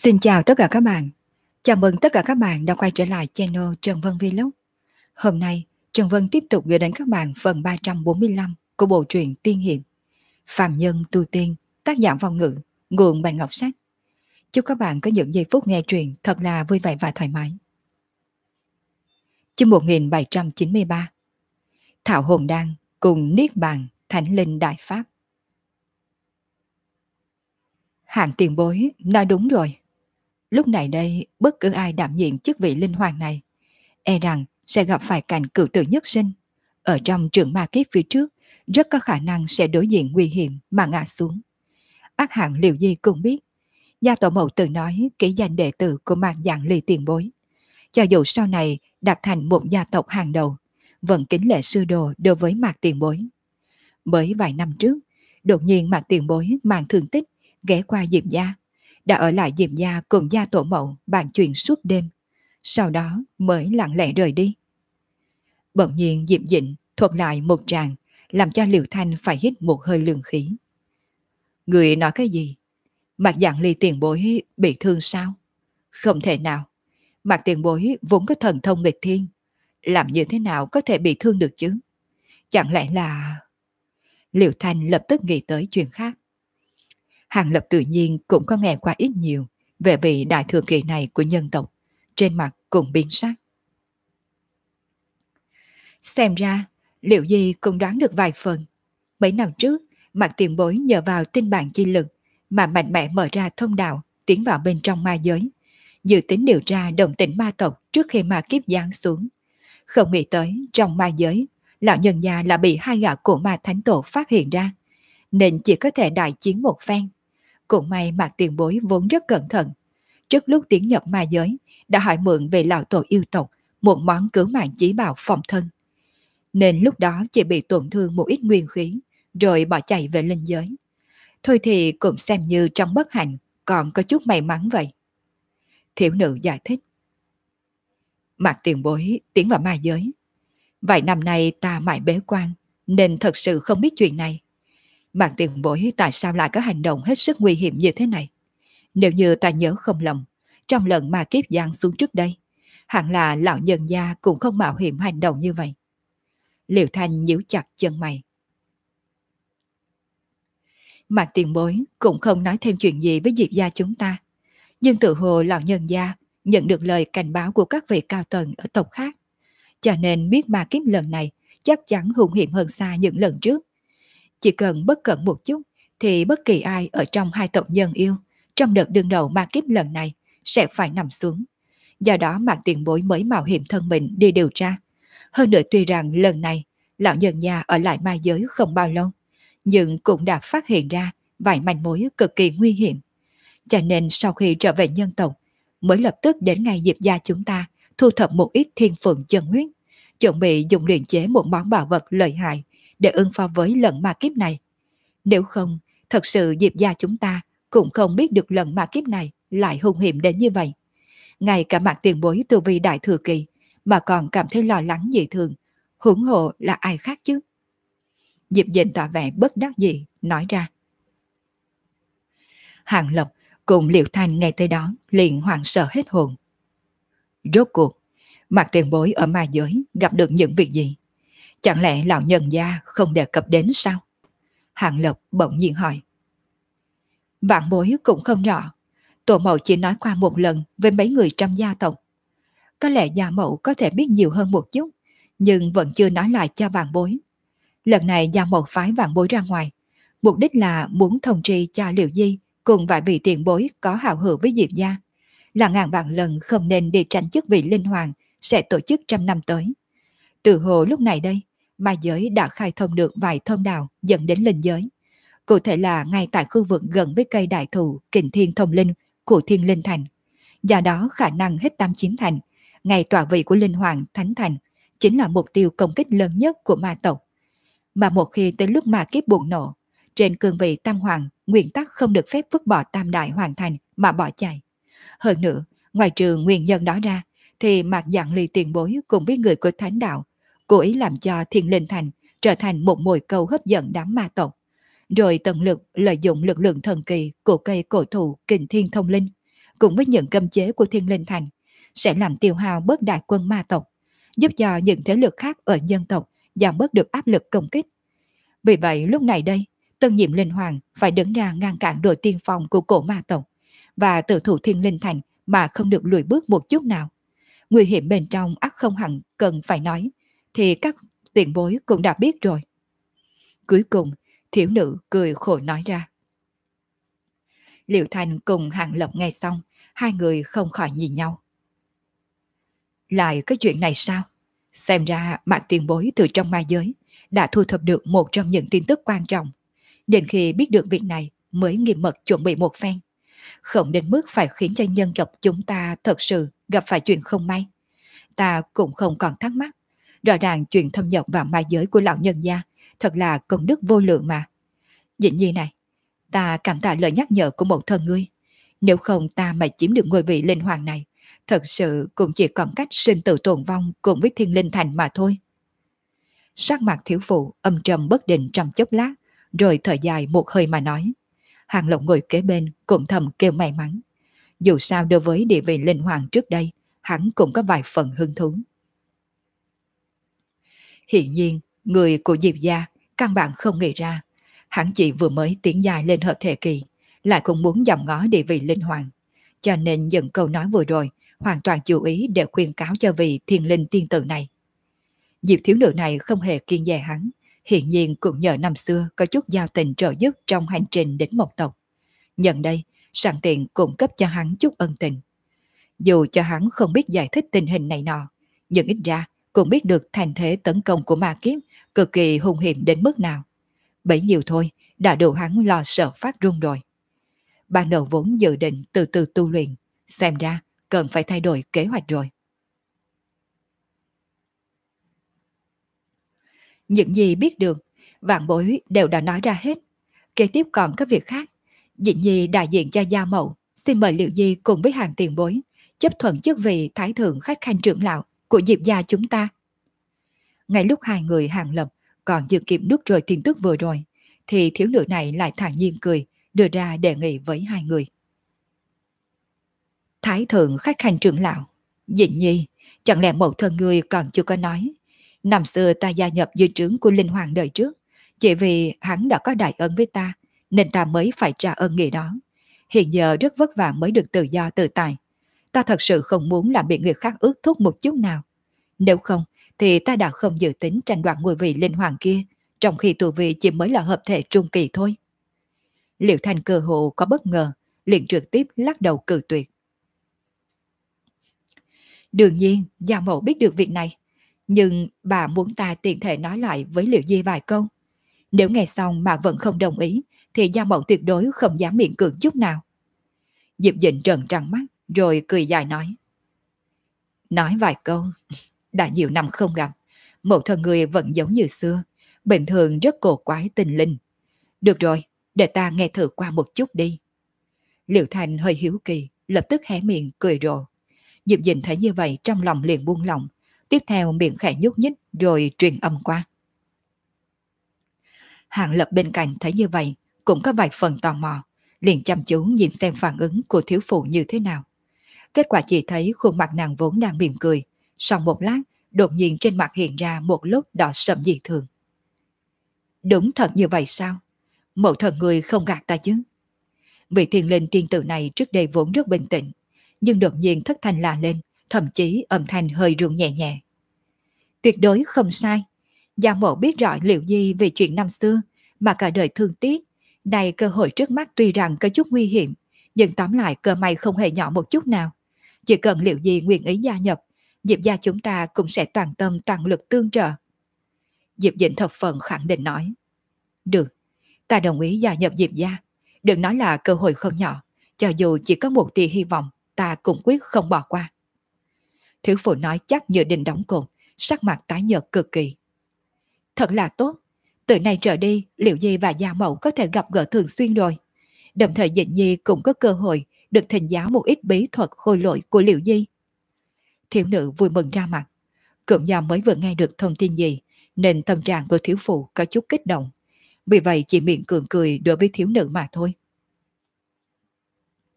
Xin chào tất cả các bạn. Chào mừng tất cả các bạn đã quay trở lại channel Trần Vân Vlog. Hôm nay, Trần Vân tiếp tục gửi đến các bạn phần 345 của bộ truyện Tiên Hiệp Phàm Nhân Tu Tiên, tác giả Vong Ngữ, nguồn Bạch Ngọc Sách. Chúc các bạn có những giây phút nghe truyện thật là vui vẻ và thoải mái. Chương 1793 Thảo Hồn Đan cùng Niết Bàn Thánh Linh Đại Pháp. Hạng tiền bối nói đúng rồi. Lúc này đây, bất cứ ai đảm nhiệm chức vị linh hoàng này, e rằng sẽ gặp phải cảnh cửu tử nhất sinh. Ở trong trường ma kiếp phía trước, rất có khả năng sẽ đối diện nguy hiểm mà ngã xuống. Ác hạng Liễu Di cũng biết, gia tổ mẫu từng nói ký danh đệ tử của Mạc Dạng Ly tiền bối. Cho dù sau này đạt thành một gia tộc hàng đầu, vẫn kính lệ sư đồ đối với Mạc tiền bối. Mới vài năm trước, đột nhiên Mạc tiền bối mang thương tích, ghé qua Diệm gia, đã ở lại Diệm gia cùng gia tổ mẫu bàn chuyện suốt đêm, sau đó mới lặng lẽ rời đi. Bỗng nhiên Diệm Dĩnh thuật lại một tràng, làm cho Liễu Thanh phải hít một hơi lương khí. Người nói cái gì? Mạc Dạng Ly tiền bối bị thương sao? Không thể nào. Mạc tiền bối vốn có thần thông nghịch thiên, làm như thế nào có thể bị thương được chứ? Chẳng lẽ là... Liễu Thanh lập tức nghĩ tới chuyện khác. Hàng Lập tự nhiên cũng có nghe qua ít nhiều về vị đại thừa kỳ này của nhân tộc, trên mặt cũng biến sắc. Xem ra, Liễu Di cũng đoán được vài phần. Mấy năm trước, Mạc tiền bối nhờ vào tinh bản chi lực mà mạnh mẽ mở ra thông đạo, tiến vào bên trong ma giới, dự tính điều tra động tĩnh ma tộc trước khi ma kiếp giáng xuống. Không nghĩ tới trong ma giới, lão nhân gia là bị hai gã cổ ma thánh tổ phát hiện ra, nên chỉ có thể đại chiến một phen. Cũng may Mạc tiền bối vốn rất cẩn thận. Trước lúc tiến nhập ma giới, đã hỏi mượn về lão tổ yêu tộc một món cứu mạng chí bảo phòng thân. Nên lúc đó chỉ bị tổn thương một ít nguyên khí, rồi bỏ chạy về linh giới. Thôi thì cũng xem như trong bất hạnh, còn có chút may mắn vậy. Thiếu nữ giải thích. Mạc tiền bối tiến vào ma giới. Vài năm nay ta mãi bế quan, nên thật sự không biết chuyện này. Mạc tiền bối tại sao lại có hành động hết sức nguy hiểm như thế này? Nếu như ta nhớ không lầm, trong lần ma kiếp giáng xuống trước đây, hẳn là lão nhân gia cũng không mạo hiểm hành động như vậy. Liễu Thanh nhíu chặt chân mày. Mạc tiền bối cũng không nói thêm chuyện gì với Diệp gia chúng ta, nhưng tự hồ lão nhân gia nhận được lời cảnh báo của các vị cao tầng ở tộc khác, cho nên biết ma kiếp lần này chắc chắn hung hiểm hơn xa những lần trước. Chỉ cần bất cẩn một chút thì bất kỳ ai ở trong hai tộc nhân yêu trong đợt đương đầu ma kiếp lần này sẽ phải nằm xuống. Do đó Mạc tiền bối mới mạo hiểm thân mình đi điều tra. Hơn nữa tuy rằng lần này lão nhân gia ở lại ma giới không bao lâu, nhưng cũng đã phát hiện ra vài manh mối cực kỳ nguy hiểm. Cho nên sau khi trở về nhân tộc, mới lập tức đến ngay Diệp gia chúng ta thu thập một ít thiên phượng chân huyết, chuẩn bị dùng luyện chế một món bảo vật lợi hại để ứng phó với lần ma kiếp này. Nếu không, thật sự Diệp gia chúng ta cũng không biết được lần ma kiếp này lại hung hiểm đến như vậy. Ngay cả Mạc tiền bối tu vi đại thừa kỳ mà còn cảm thấy lo lắng dị thường, huống hồ là ai khác chứ? Diệp Dĩnh tỏ vẻ bất đắc dĩ, nói ra. Hàng Lộc cùng Liễu Thanh nghe tới đó liền hoảng sợ hết hồn. Rốt cuộc, Mạc tiền bối ở ma giới gặp được những việc gì? Chẳng lẽ lão nhân gia không đề cập đến sao? Hàng Lộc bỗng nhiên hỏi. Vạn bối cũng không rõ. Tổ mẫu chỉ nói qua một lần với mấy người trong gia tộc. Có lẽ gia mẫu có thể biết nhiều hơn một chút, nhưng vẫn chưa nói lại cho vạn bối. Lần này gia mẫu phái vạn bối ra ngoài, mục đích là muốn thông tri cho Liễu Di cùng vài vị tiền bối có hảo hữu với Diệp gia, là ngàn vạn lần không nên đi tranh chức vị linh hoàng sẽ tổ chức 100 năm tới. Từ hồ lúc này đây, ma giới đã khai thông được vài thông đạo dẫn đến linh giới. Cụ thể là ngay tại khu vực gần với cây đại thụ Kình Thiên Thông Linh của Thiên Linh Thành. Do đó khả năng hết 89 thành, ngay tọa vị của Linh Hoàng Thánh Thành chính là mục tiêu công kích lớn nhất của ma tộc. Mà một khi tới lúc ma kiếp bùng nổ, trên cương vị Tam Hoàng nguyên tắc không được phép vứt bỏ Tam Đại Hoàng Thành mà bỏ chạy. Hơn nữa, ngoài trừ nguyên nhân đó ra, thì Mạc Dạng Ly tiền bối cùng với người của Thánh Đạo cố ý làm cho Thiên Linh Thành trở thành một mồi câu hấp dẫn đám ma tộc, rồi tận lực lợi dụng lực lượng thần kỳ của cây cổ thụ Kình Thiên Thông Linh, cùng với những cấm chế của Thiên Linh Thành sẽ làm tiêu hao bớt đại quân ma tộc, giúp cho những thế lực khác ở nhân tộc giảm bớt được áp lực công kích. Vì vậy lúc này đây, tân nhiệm linh hoàng phải đứng ra ngăn cản đội tiên phong của cổ ma tộc và tự thủ Thiên Linh Thành mà không được lùi bước một chút nào. Nguy hiểm bên trong ắt không hẳn cần phải nói, thì các tiền bối cũng đã biết rồi. Cuối cùng, thiếu nữ cười khổ nói ra. Liệu Thành cùng Hàng Lập nghe xong, hai người không khỏi nhìn nhau. Lại cái chuyện này sao? Xem ra Mạc tiền bối từ trong ma giới đã thu thập được một trong những tin tức quan trọng. Đến khi biết được việc này mới nghiêm mật chuẩn bị một phen. Không đến mức phải khiến cho nhân tộc chúng ta thật sự gặp phải chuyện không may. Ta cũng không còn thắc mắc. Rõ ràng chuyện thâm nhập vào ma giới của lão nhân gia thật là công đức vô lượng mà. Dĩ nhiên này, ta cảm tạ lời nhắc nhở của một thân ngươi. Nếu không ta mà chiếm được ngôi vị linh hoàng này, thật sự cũng chỉ còn cách sinh tử tồn vong cùng với Thiên Linh Thành mà thôi. Sắc mặt thiếu phụ âm trầm bất định trong chốc lát, rồi thở dài một hơi mà nói. Hàng Lộc ngồi kế bên cũng thầm kêu may mắn. Dù sao đối với địa vị linh hoàng trước đây, hắn cũng có vài phần hứng thú. Hiện nhiên, người của Diệp gia căn bản không nghĩ ra, hắn chỉ vừa mới tiến dài lên hợp thể kỳ, lại cũng muốn dòm ngó địa vị linh hoàng. Cho nên những câu nói vừa rồi hoàn toàn chú ý để khuyên cáo cho vị thiên linh tiên tử này. Diệp thiếu nữ này không hề kiêng dè hắn, hiện nhiên cũng nhờ năm xưa có chút giao tình trợ giúp trong hành trình đến Mộc tộc. Nhận đây, sẵn tiện cung cấp cho hắn chút ân tình. Dù cho hắn không biết giải thích tình hình này nọ, nhưng ít ra cũng biết được thành thế tấn công của ma kiếp cực kỳ hung hiểm đến mức nào. Bấy nhiêu thôi, đã đủ hắn lo sợ phát run rồi. Ban đầu vốn dự định từ từ tu luyện, xem ra cần phải thay đổi kế hoạch rồi. Những gì biết được, vạn bối đều đã nói ra hết. Kế tiếp còn có việc khác. Dĩ nhi đại diện cho gia mẫu, xin mời Liệu Di cùng với hàng tiền bối chấp thuận chức vị thái thượng khách khanh trưởng lão của Diệp gia chúng ta. Ngay lúc hai người Hàng Lập còn dự kịp nuốt rồi tin tức vừa rồi, thì thiếu nữ này lại thản nhiên cười, đưa ra đề nghị với hai người. Thái thượng khách khanh trưởng lão, Dĩ nhi, chẳng lẽ mẫu thân người còn chưa có nói? Năm xưa ta gia nhập dưới trướng của Linh Hoàng đời trước, chỉ vì hắn đã có đại ân với ta, nên ta mới phải trả ơn nghĩa đó. Hiện giờ rất vất vả mới được tự do tự tại. Ta thật sự không muốn làm bị người khác ước thúc một chút nào. Nếu không, thì ta đã không dự tính tranh đoạt ngôi vị Linh Hoàng kia, trong khi tù vị chỉ mới là hợp thể trung kỳ thôi. Liệu Thành cơ hồ có bất ngờ, liền trực tiếp lắc đầu cự tuyệt. Đương nhiên, gia mẫu biết được việc này, nhưng bà muốn ta tiện thể nói lại với Liệu Di vài câu. Nếu nghe xong mà vẫn không đồng ý, thì gia mẫu tuyệt đối không dám miễn cưỡng chút nào. Diệp Dịnh trợn trắng mắt, rồi cười dài nói. Nói vài câu, đã nhiều năm không gặp, mẫu thân người vẫn giống như xưa, bình thường rất cổ quái tình linh. Được rồi, để ta nghe thử qua một chút đi. Liệu Thành hơi hiếu kỳ, lập tức hé miệng cười rộ. Diệp Dịnh thấy như vậy trong lòng liền buông lỏng, tiếp theo miệng khẽ nhúc nhích rồi truyền âm qua. Hàng Lập bên cạnh thấy như vậy cũng có vài phần tò mò, liền chăm chú nhìn xem phản ứng của thiếu phụ như thế nào. Kết quả chỉ thấy khuôn mặt nàng vốn đang mỉm cười, sau một lát đột nhiên trên mặt hiện ra một lớp đỏ sậm dị thường. Đúng thật như vậy sao? Mẫu thần người không gạt ta chứ? Vị thiên linh tiên tử này trước đây vốn rất bình tĩnh, nhưng đột nhiên thất thanh la lên, thậm chí âm thanh hơi run nhẹ nhẹ. Tuyệt đối không sai. Gia mẫu biết rõ Liệu Di về chuyện năm xưa, mà cả đời thương tiếc. Này cơ hội trước mắt tuy rằng có chút nguy hiểm, nhưng tóm lại cơ may không hề nhỏ một chút nào. Chỉ cần Liệu Di nguyện ý gia nhập, Diệp gia chúng ta cũng sẽ toàn tâm toàn lực tương trợ. Diệp Dịnh thập phần khẳng định nói. Được, ta đồng ý gia nhập Diệp gia. Đừng nói là cơ hội không nhỏ, cho dù chỉ có một tia hy vọng, ta cũng quyết không bỏ qua. Thiếu phụ nói chắc như đinh đóng cột, sắc mặt tái nhợt cực kỳ. Thật là tốt, từ nay trở đi Liệu Di và gia mẫu có thể gặp gỡ thường xuyên rồi. Đồng thời Dịnh Nhi cũng có cơ hội được thỉnh giáo một ít bí thuật khôi lỗi của Liệu Di. Thiếu nữ vui mừng ra mặt. Cũng do mới vừa nghe được thông tin gì, nên tâm trạng của thiếu phụ có chút kích động. Vì vậy chỉ miệng cường cười đối với thiếu nữ mà thôi.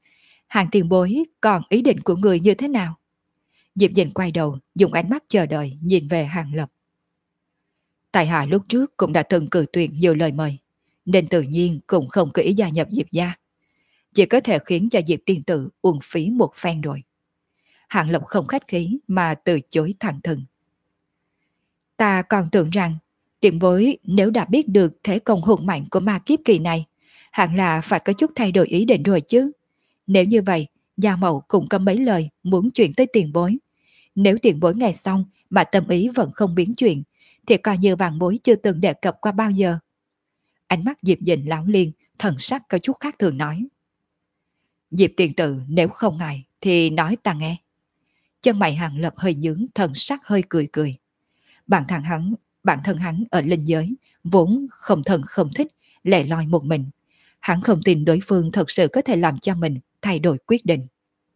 Hàng tiền bối, còn ý định của người như thế nào? Diệp Dình quay đầu, dùng ánh mắt chờ đợi nhìn về Hàng Lập. Tại hạ lúc trước cũng đã từng cự tuyệt nhiều lời mời, nên tự nhiên cũng không có ý gia nhập Diệp gia. Chỉ có thể khiến cho Diệp tiên tử uổng phí một phen rồi. Hàng Lập không khách khí mà từ chối thẳng thừng. Ta còn tưởng rằng tiền bối nếu đã biết được thế công hùng mạnh của ma kiếp kỳ này, hẳn là phải có chút thay đổi ý định rồi chứ. Nếu như vậy, gia mẫu cũng có mấy lời muốn chuyện tới tiền bối. Nếu tiền bối nghe xong mà tâm ý vẫn không biến chuyện, thì coi như vàng bối chưa từng đề cập qua bao giờ. Ánh mắt Diệp Dình láo liên, thần sắc có chút khác thường nói. Diệp tiền tử nếu không ngại thì nói ta nghe. Chân mày Hàng Lập hơi nhướng, thần sắc hơi cười cười. Bản thân hắn ở linh giới vốn không thân không thích lẻ loi một mình. Hắn không tin đối phương thật sự có thể làm cho mình thay đổi quyết định.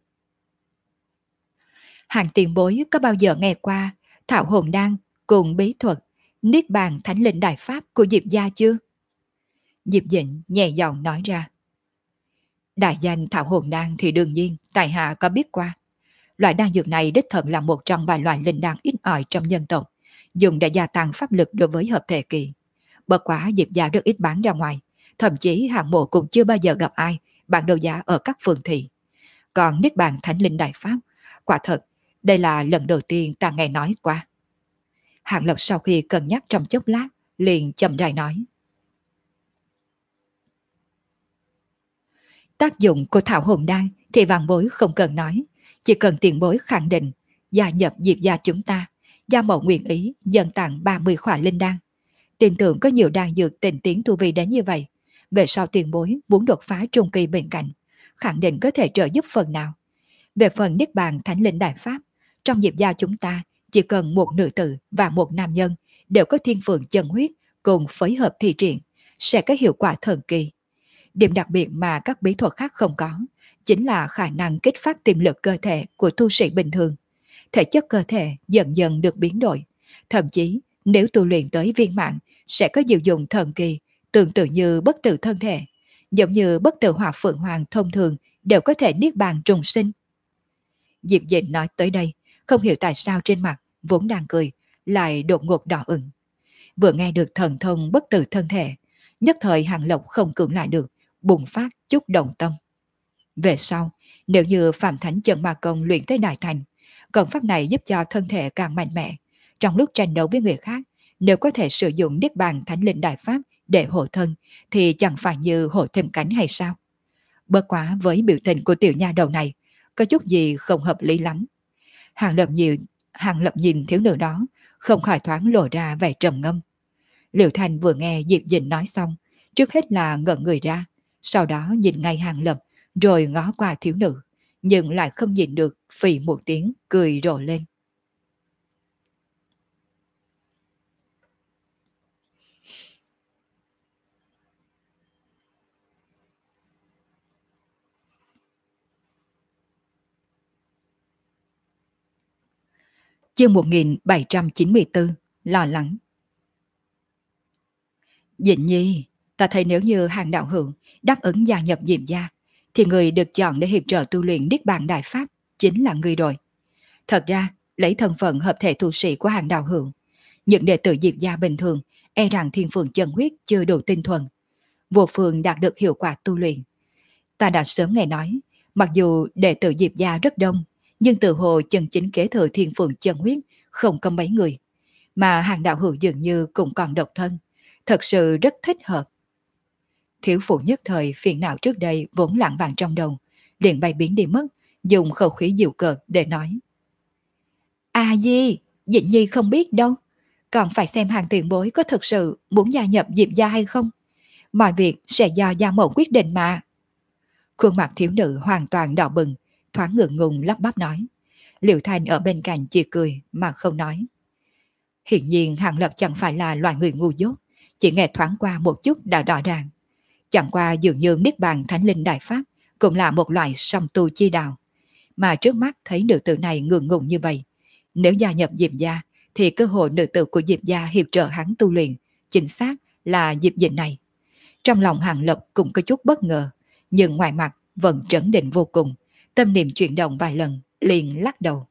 Hàng tiền bối có bao giờ nghe qua Thảo Hồn Đan cùng bí thuật Niết Bàn Thánh Linh Đại Pháp của Diệp gia chưa? Diệp Dĩnh nhẹ giọng nói ra. Đại danh Thảo Hồn Đan thì đương nhiên tại hạ có biết qua. Loại đan dược này đích thật là một trong vài loại linh đan ít ỏi trong nhân tộc, dùng để gia tăng pháp lực đối với hợp thể kỳ. Bất quá Diệp gia rất ít bán ra ngoài, thậm chí hạng mộ cũng chưa bao giờ gặp ai bán đấu giá ở các phường thị. Còn Niết Bàn Thánh Linh Đại Pháp, quả thật, đây là lần đầu tiên ta nghe nói qua. Hạng Lập sau khi cân nhắc trong chốc lát, liền chậm rãi nói. Tác dụng của Thảo Hồn Đan thì vạn bối không cần nói, chỉ cần tiền bối khẳng định gia nhập Diệp gia chúng ta, gia mẫu nguyện ý dâng tặng 30 khỏa linh đan. Tin tưởng có nhiều đan dược tình tiến tu vi đến như vậy, về sau tiền bối muốn đột phá trung kỳ bên cạnh, khẳng định có thể trợ giúp phần nào. Về phần Niết Bàn Thánh Linh Đại Pháp, trong Diệp gia chúng ta chỉ cần một nữ tử và một nam nhân đều có thiên phượng chân huyết cùng phối hợp thi triển, sẽ có hiệu quả thần kỳ. Điểm đặc biệt mà các bí thuật khác không có, chính là khả năng kích phát tiềm lực cơ thể của tu sĩ bình thường. Thể chất cơ thể dần dần được biến đổi, thậm chí nếu tu luyện tới viên mãn sẽ có diệu dụng thần kỳ, tương tự như bất tử thân thể, giống như bất tử hỏa phượng hoàng thông thường đều có thể niết bàn trùng sinh. Diệp Dĩnh nói tới đây, không hiểu tại sao trên mặt vốn đang cười lại đột ngột đỏ ửng. Vừa nghe được thần thông bất tử thân thể, nhất thời Hàng Lộc không cưỡng lại được, bùng phát chút động tâm. Về sau, nếu như Phạm Thánh Chân Ma Công luyện tới đại thành, công pháp này giúp cho thân thể càng mạnh mẽ. Trong lúc tranh đấu với người khác, nếu có thể sử dụng Niết Bàn Thánh Linh Đại Pháp để hộ thân, thì chẳng phải như hộ thêm cánh hay sao? Bất quá với biểu tình của tiểu nha đầu này, có chút gì không hợp lý lắm. Hàng Lập nhìn thiếu nữ đó, không khỏi thoáng lộ ra vẻ trầm ngâm. Liễu Thành vừa nghe Diệp Dĩnh nói xong, trước hết là ngẩn người ra, sau đó nhìn ngay Hàng Lập, rồi ngó qua thiếu nữ, nhưng lại không nhìn được, phì một tiếng, cười rộ lên. Chương 1794, lo lắng. Dĩnh nhi, ta thấy nếu như Hàng đạo hữu đáp ứng gia nhập Diệp gia, thì người được chọn để hiệp trợ tu luyện Niết Bàn Đại Pháp chính là người rồi. Thật ra, lấy thân phận hợp thể tu sĩ của Hàng đạo hữu, những đệ tử Diệp gia bình thường e rằng thiên phượng chân huyết chưa đủ tinh thuần, vô phương đạt được hiệu quả tu luyện. Ta đã sớm nghe nói, mặc dù đệ tử Diệp gia rất đông, nhưng tự hồ chân chính kế thừa thiên phượng chân huyết không có mấy người, mà Hàng đạo hữu dường như cũng còn độc thân, thật sự rất thích hợp. Thiếu phụ nhất thời phiền não trước đây vốn lặng vàng trong đầu, liền bay biến đi mất, dùng khẩu khí dịu cợt để nói. À gì, Dĩnh nhi không biết đâu, còn phải xem Hàng tiền bối có thực sự muốn gia nhập Diệp gia hay không. Mọi việc sẽ do gia mẫu quyết định mà. Khuôn mặt thiếu nữ hoàn toàn đỏ bừng, thoáng ngượng ngùng lắp bắp nói. Liễu Thanh ở bên cạnh chỉ cười mà không nói. Hiển nhiên Hàng Lập chẳng phải là loại người ngu dốt, chỉ nghe thoáng qua một chút đã rõ ràng. Chẳng qua dường như Niết Bàn Thánh Linh Đại Pháp cũng là một loại song tu chi đạo. Mà trước mắt thấy nữ tử này ngượng ngùng như vậy, nếu gia nhập Diệp gia thì cơ hội nữ tử của Diệp gia hiệp trợ hắn tu luyện chính xác là Diệp Dĩnh này. Trong lòng Hàng Lập cũng có chút bất ngờ, nhưng ngoài mặt vẫn trấn định vô cùng, Tâm niệm chuyển động vài lần, liền lắc đầu.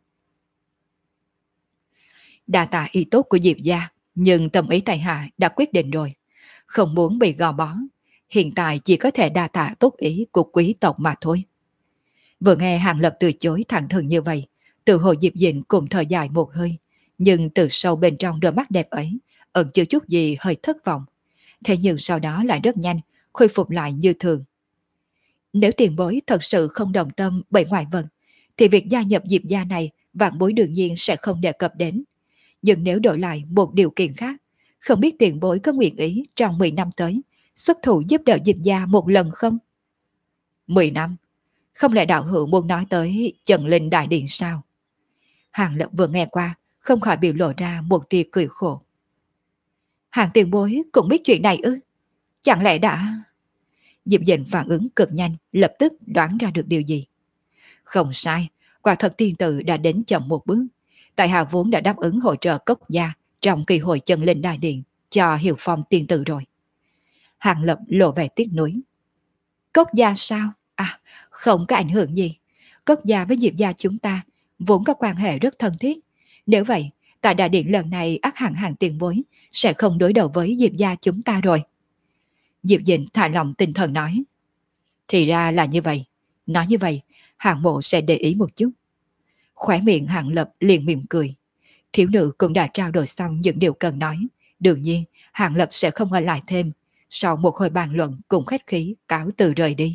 Đa tạ ý tốt của Diệp gia, nhưng tâm ý tại hạ đã quyết định rồi. Không muốn bị gò bó, hiện tại chỉ có thể đa tạ tốt ý của quý tộc mà thôi. Vừa nghe Hàng Lập từ chối thẳng thừng như vậy, tự hồ Diệp Dĩnh cũng thở dài một hơi, nhưng từ sâu bên trong đôi mắt đẹp ấy, ẩn chứa chút gì hơi thất vọng. Thế nhưng sau đó lại rất nhanh, khôi phục lại như thường. Nếu tiền bối thật sự không đồng tâm bởi ngoại vật, thì việc gia nhập Diệp gia này vạn bối đương nhiên sẽ không đề cập đến. Nhưng nếu đổi lại một điều kiện khác, không biết tiền bối có nguyện ý trong 10 năm tới xuất thủ giúp đỡ Diệp gia một lần không? 10 năm? Không lẽ đạo hữu muốn nói tới Trần Linh Đại Điện sao? Hàng Lập vừa nghe qua, không khỏi biểu lộ ra một tia cười khổ. Hàng tiền bối cũng biết chuyện này ư? Chẳng lẽ đã... Diệp Dĩnh phản ứng cực nhanh, lập tức đoán ra được điều gì. Không sai, quả thật tiên tử đã đến chậm một bước. Tại hạ vốn đã đáp ứng hỗ trợ Cốc gia trong kỳ hội Trần Linh Đại Điện cho Hiểu Phong tiên tử rồi. Hàng Lập lộ vẻ tiếc nuối. Cốc gia sao? À, không có ảnh hưởng gì. Cốc gia với Diệp gia chúng ta vốn có quan hệ rất thân thiết. Nếu vậy, tại đại điện lần này ắt hẳn Hàng tiền bối sẽ không đối đầu với Diệp gia chúng ta rồi. Diệp Dĩnh thả lòng tinh thần nói. Thì ra là như vậy. Nói như vậy, Hàng mộ sẽ để ý một chút. Khóe miệng Hàng Lập liền mỉm cười. Thiếu nữ cũng đã trao đổi xong những điều cần nói. Đương nhiên, Hàng Lập sẽ không ở lại thêm. Sau một hồi bàn luận cùng khách khí cáo từ rời đi.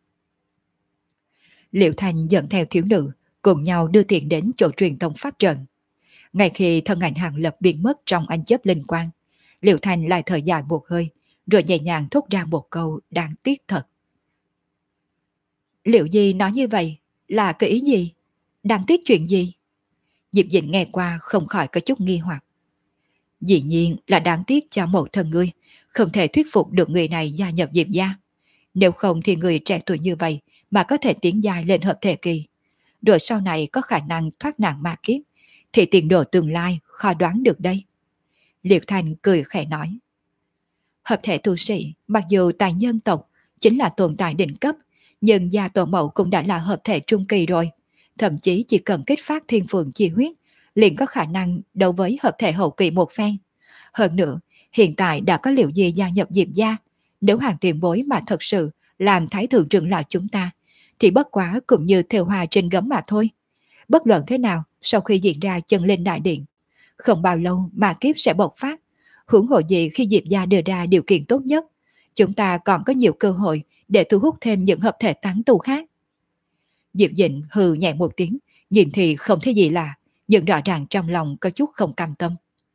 Liễu Thanh dẫn theo thiếu nữ, cùng nhau đưa tiền đến chỗ truyền tông pháp trận. Ngay khi thân ảnh Hàng Lập biến mất trong ánh chớp linh quang, Liễu Thanh lại thở dài một hơi, rồi nhẹ nhàng thốt ra một câu đáng tiếc thật. Liệu gì nói như vậy là cái ý gì? Đáng tiếc chuyện gì? Diệp Dĩnh nghe qua không khỏi có chút nghi hoặc. Dĩ nhiên là đáng tiếc cho một thân ngươi, không thể thuyết phục được người này gia nhập Diệp gia. Nếu không thì người trẻ tuổi như vậy mà có thể tiến dài lên hợp thể kỳ, rồi sau này có khả năng thoát nạn ma kiếp, thì tiền đồ tương lai khó đoán được đây. Liệt Thành cười khẽ nói. Hợp thể tu sĩ, mặc dù tại nhân tộc chính là tồn tại đỉnh cấp, nhưng gia tổ mẫu cũng đã là hợp thể trung kỳ rồi. Thậm chí chỉ cần kích phát thiên phượng chi huyết, liền có khả năng đấu với hợp thể hậu kỳ một phen. Hơn nữa, hiện tại đã có Liệu Di gia nhập Diệp gia. Nếu Hàng tiền bối mà thật sự làm thái thượng trưởng lão chúng ta, thì bất quá cũng như thêu hoa trên gấm mà thôi. Bất luận thế nào, sau khi diễn ra chân lên đại điện, không bao lâu mà kiếp sẽ bộc phát. Hưởng hộ gì khi Diệp gia đưa ra điều kiện tốt nhất, chúng ta còn có nhiều cơ hội để thu hút thêm những hợp thể tán tu khác. Diệp Dĩnh hừ nhẹ một tiếng, nhìn thì không thấy gì lạ, nhưng rõ ràng trong lòng có chút không cam tâm.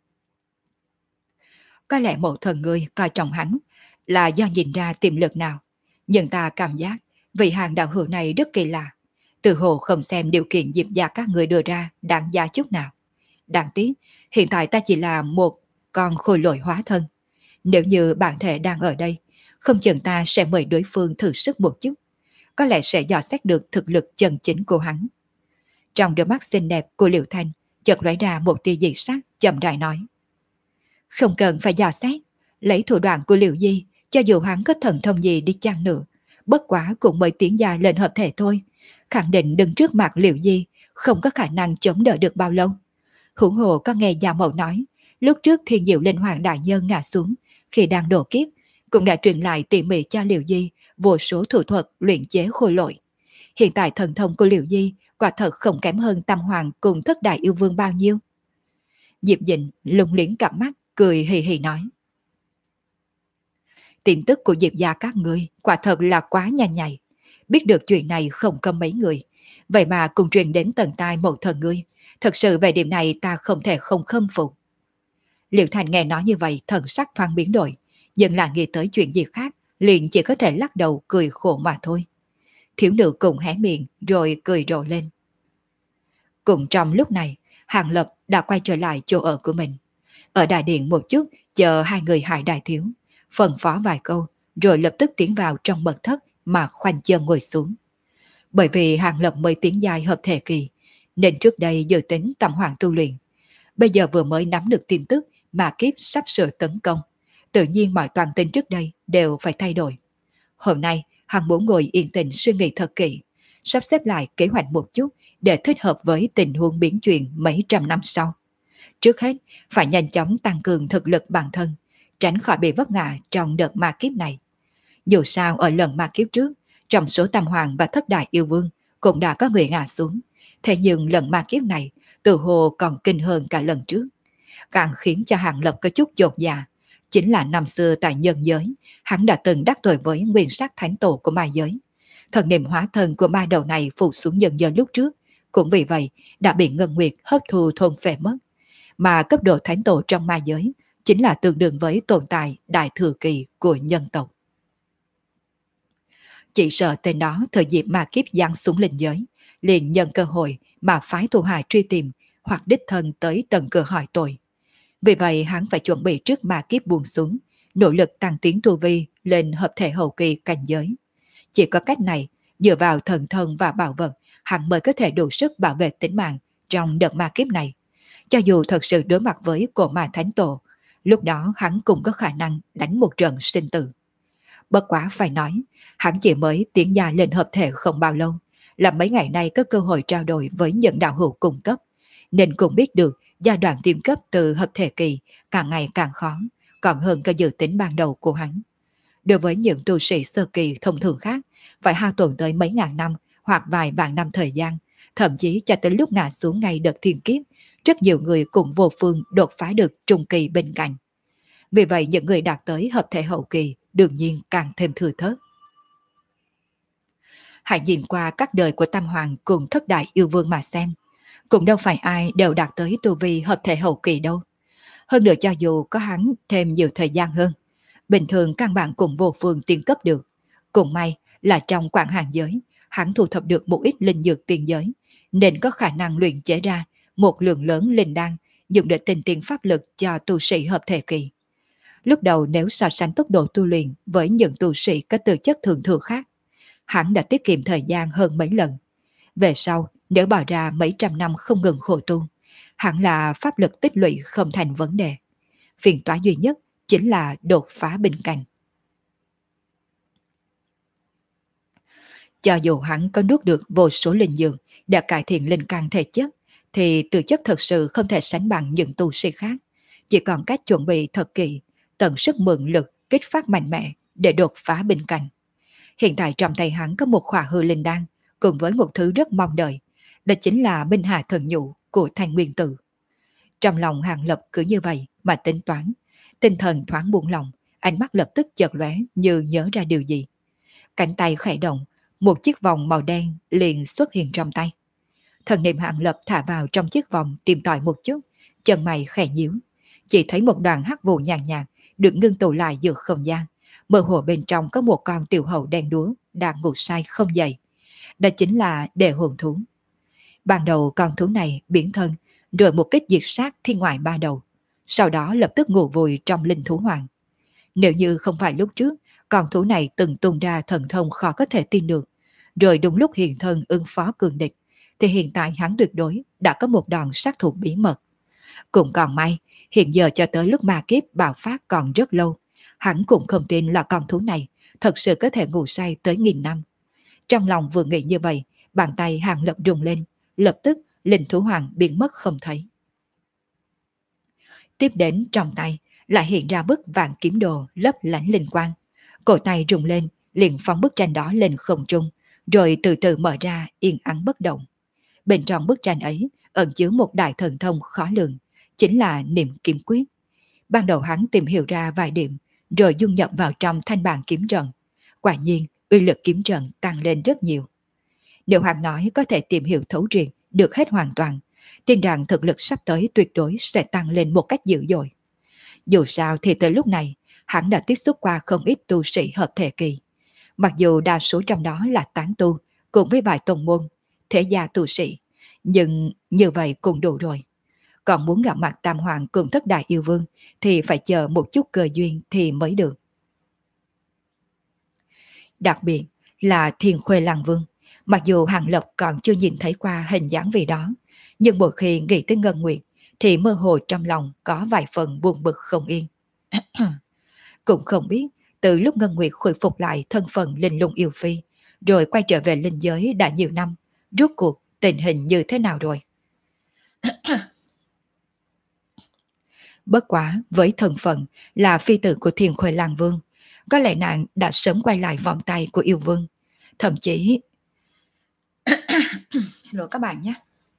Có lẽ mộ thần người coi trọng hắn là do nhìn ra tiềm lực nào, nhưng ta cảm giác vị Hàng đạo hữu này rất kỳ lạ, từ hồ không xem điều kiện Diệp gia các người đưa ra đáng giá chút nào. Đáng tiếc, hiện tại ta chỉ là một con khôi lỗi hóa thân. Nếu như bản thể đang ở đây, không chừng ta sẽ mời đối phương thử sức một chút, có lẽ sẽ dò xét được thực lực chân chính của hắn. Trong đôi mắt xinh đẹp của Liễu Thanh chợt lóe ra một tia dị sắc, chậm rãi nói. Không cần phải dò xét, lấy thủ đoạn của Liễu Di, cho dù hắn có thần thông gì đi chăng nữa, bất quá cũng mới tiến dài lên hợp thể thôi, khẳng định đứng trước mặt Liễu Di không có khả năng chống đỡ được bao lâu. Huống hồ có nghe Gia Mậu nói, lúc trước Thiên Diệu Linh Hoàng đại nhân ngã xuống khi đang độ kiếp, cũng đã truyền lại tỉ mỉ cho Liễu Di vô số thủ thuật luyện chế khôi lỗi. Hiện tại thần thông của Liễu Di quả thật không kém hơn Tam Hoàng cùng Thất Đại Yêu Vương bao nhiêu. Diệp Dĩnh lung liếng cặp mắt, cười hì hì nói. Tin tức của Diệp gia các ngươi quả thật là quá nhanh nhạy. Biết được chuyện này không có mấy người, vậy mà cùng truyền đến tận tai mộ thần ngươi. Thật sự về điểm này ta không thể không khâm phục. Liễu Thành nghe nói như vậy thần sắc thoáng biến đổi, nhưng là nghĩ tới chuyện gì khác, liền chỉ có thể lắc đầu cười khổ mà thôi. Thiếu nữ cùng hé miệng rồi cười rộ lên. Cùng trong lúc này, Hàng Lập đã quay trở lại chỗ ở của mình. Ở đại điện một chút chờ hai người Hải đại thiếu, phân phó vài câu rồi lập tức tiến vào trong mật thất mà khoanh chân ngồi xuống. Bởi vì Hàng Lập mới tiến dài hợp thể kỳ, nên trước đây dự tính tầm hoàng tu luyện. Bây giờ vừa mới nắm được tin tức mà kiếp sắp sửa tấn công, tự nhiên mọi toàn tin trước đây đều phải thay đổi. Hôm nay hắn muốn ngồi yên tĩnh suy nghĩ thật kỹ, sắp xếp lại kế hoạch một chút để thích hợp với tình huống biến chuyển mấy trăm năm sau. Trước hết, phải nhanh chóng tăng cường thực lực bản thân, tránh khỏi bị vấp ngã trong đợt ma kiếp này. Dù sao ở lần ma kiếp trước, trong số Tam Hoàng và Thất Đại Yêu Vương cũng đã có người ngã xuống. Thế nhưng lần ma kiếp này, tự hồ còn kinh hơn cả lần trước. Càng khiến cho Hàng Lập có chút chột dạ, chính là năm xưa tại nhân giới, hắn đã từng đắc tội với nguyên sát thánh tổ của ma giới. Thần niệm hóa thân của ma đầu này phụ xuống nhân giới lúc trước, cũng vì vậy đã bị Ngân Nguyệt hấp thu thôn phệ mất. Mà cấp độ thánh tổ trong ma giới chính là tương đương với tồn tại đại thừa kỳ của nhân tộc. Chỉ sợ tên đó thời dịp ma kiếp giáng xuống linh giới, liền nhân cơ hội mà phái thủ hạ truy tìm hoặc đích thân tới tận cửa hỏi tội. Vì vậy hắn phải chuẩn bị trước ma kiếp buông xuống, nỗ lực tăng tiến tu vi lên hợp thể hậu kỳ cảnh giới. Chỉ có cách này, dựa vào thần thông và bảo vật, hắn mới có thể đủ sức bảo vệ tính mạng trong đợt ma kiếp này. Cho dù thật sự đối mặt với cổ ma thánh tổ, lúc đó hắn cũng có khả năng đánh một trận sinh tử. Bất quá phải nói, hắn chỉ mới tiến gia lên hợp thể không bao lâu, là mấy ngày nay có cơ hội trao đổi với những đạo hữu cùng cấp, nên cũng biết được giai đoạn tiêm cấp từ hợp thể kỳ càng ngày càng khó, còn hơn cả dự tính ban đầu của hắn. Đối với những tu sĩ sơ kỳ thông thường khác, phải hao tổn tới mấy ngàn năm hoặc vài vạn năm thời gian, thậm chí cho tới lúc ngã xuống ngay đợt thiên kiếp, rất nhiều người cũng vô phương đột phá được trung kỳ bên cạnh. Vì vậy những người đạt tới hợp thể hậu kỳ đương nhiên càng thêm thừa thớt. Hãy nhìn qua các đời của Tam Hoàng cùng Thất Đại Yêu Vương mà xem. Cũng đâu phải ai đều đạt tới tu vi hợp thể hậu kỳ đâu. Hơn nữa cho dù có hắn thêm nhiều thời gian hơn, bình thường căn bản cũng vô phương tiến cấp được. Cũng may là trong quảng hàng giới, hắn thu thập được một ít linh dược tiền giới, nên có khả năng luyện chế ra một lượng lớn linh đan dùng để tinh tiến pháp lực cho tu sĩ hợp thể kỳ. Lúc đầu nếu so sánh tốc độ tu luyện với những tu sĩ có tư chất thường thường khác, hắn đã tiết kiệm thời gian hơn mấy lần. Về sau, nếu bỏ ra mấy trăm năm không ngừng khổ tu, hẳn là pháp lực tích lũy không thành vấn đề. Phiền toái duy nhất chính là đột phá bình cảnh. Cho dù hắn có nuốt được vô số linh dược để cải thiện linh căn thể chất, thì tư chất thật sự không thể sánh bằng những tu sĩ khác. Chỉ còn cách chuẩn bị thật kỹ, tận sức mượn lực kích phát mạnh mẽ để đột phá bình cảnh. Hiện tại trong tay hắn có một khỏa hư linh đan cùng với một thứ rất mong đợi, đó chính là Minh Hà Thần Nhũ của Thanh Nguyên Tử. Trong lòng Hàng Lập cứ như vậy mà tính toán, tinh thần thoáng buông lòng, ánh mắt lập tức chợt lóe như nhớ ra điều gì. Cánh tay khẽ động, một chiếc vòng màu đen liền xuất hiện trong tay. Thần niệm Hàng Lập thả vào trong chiếc vòng tìm tòi một chút, chân mày khẽ nhíu, chỉ thấy một đoàn hắc vụ nhàn nhạt được ngưng tụ lại giữa không gian. Mơ hồ bên trong có một con tiểu hầu đen đúa đang ngủ say không dậy. Đó chính là Đề Hồn Thú. Ban đầu con thú này biến thân, rồi một kích diệt sát thiên ngoại ba đầu, sau đó lập tức ngủ vùi trong linh thú hoàng. Nếu như không phải lúc trước, con thú này từng tung ra thần thông khó có thể tin được, rồi đúng lúc hiện thân ứng phó cường địch, thì hiện tại hắn tuyệt đối đã có một đòn sát thủ bí mật. Cũng còn may, hiện giờ cho tới lúc ma kiếp bạo phát còn rất lâu, hắn cũng không tin là con thú này thật sự có thể ngủ say tới 1000 năm. Trong lòng vừa nghĩ như vậy, bàn tay Hàng Lập rung lên, lập tức linh thú hoàng biến mất không thấy. Tiếp đến trong tay lại hiện ra bức vạn kiếm đồ lấp lánh linh quang. Cổ tay rung lên, liền phóng bức tranh đó lên không trung, rồi từ từ mở ra yên ắng bất động. Bên trong bức tranh ấy ẩn chứa một đại thần thông khó lường, chính là niệm kiếm quyết. Ban đầu hắn tìm hiểu ra vài điểm, rồi dung nhập vào trong thanh bàn kiếm trận. Quả nhiên, uy lực kiếm trận tăng lên rất nhiều. Nếu hắn nói có thể tìm hiểu thấu triệt được hết hoàn toàn, tin rằng thực lực sắp tới tuyệt đối sẽ tăng lên một cách dữ dội. Dù sao thì tới lúc này, hắn đã tiếp xúc qua không ít tu sĩ hợp thể kỳ. Mặc dù đa số trong đó là tán tu, cùng với vài tông môn, thế gia tu sĩ, nhưng như vậy cũng đủ rồi. Còn muốn gặp mặt Tam Hoàng cùng Thất Đại Yêu Vương thì phải chờ một chút cơ duyên thì mới được. Đặc biệt là Thiên Khuê Lăng Vương, mặc dù Hàng Lập còn chưa nhìn thấy qua hình dáng vì đó, nhưng mỗi khi nghĩ tới Ngân Nguyệt thì mơ hồ trong lòng có vài phần buồn bực không yên. Cũng không biết từ lúc Ngân Nguyệt khôi phục lại thân phận linh lung yêu phi, rồi quay trở về linh giới đã nhiều năm, rốt cuộc tình hình như thế nào rồi? Bất quá với thân phận là phi tử của Thiên Khuê Lang Vương, có lẽ nàng đã sớm quay lại vòng tay của yêu vương. Thậm chí... Xin lỗi các bạn nhé.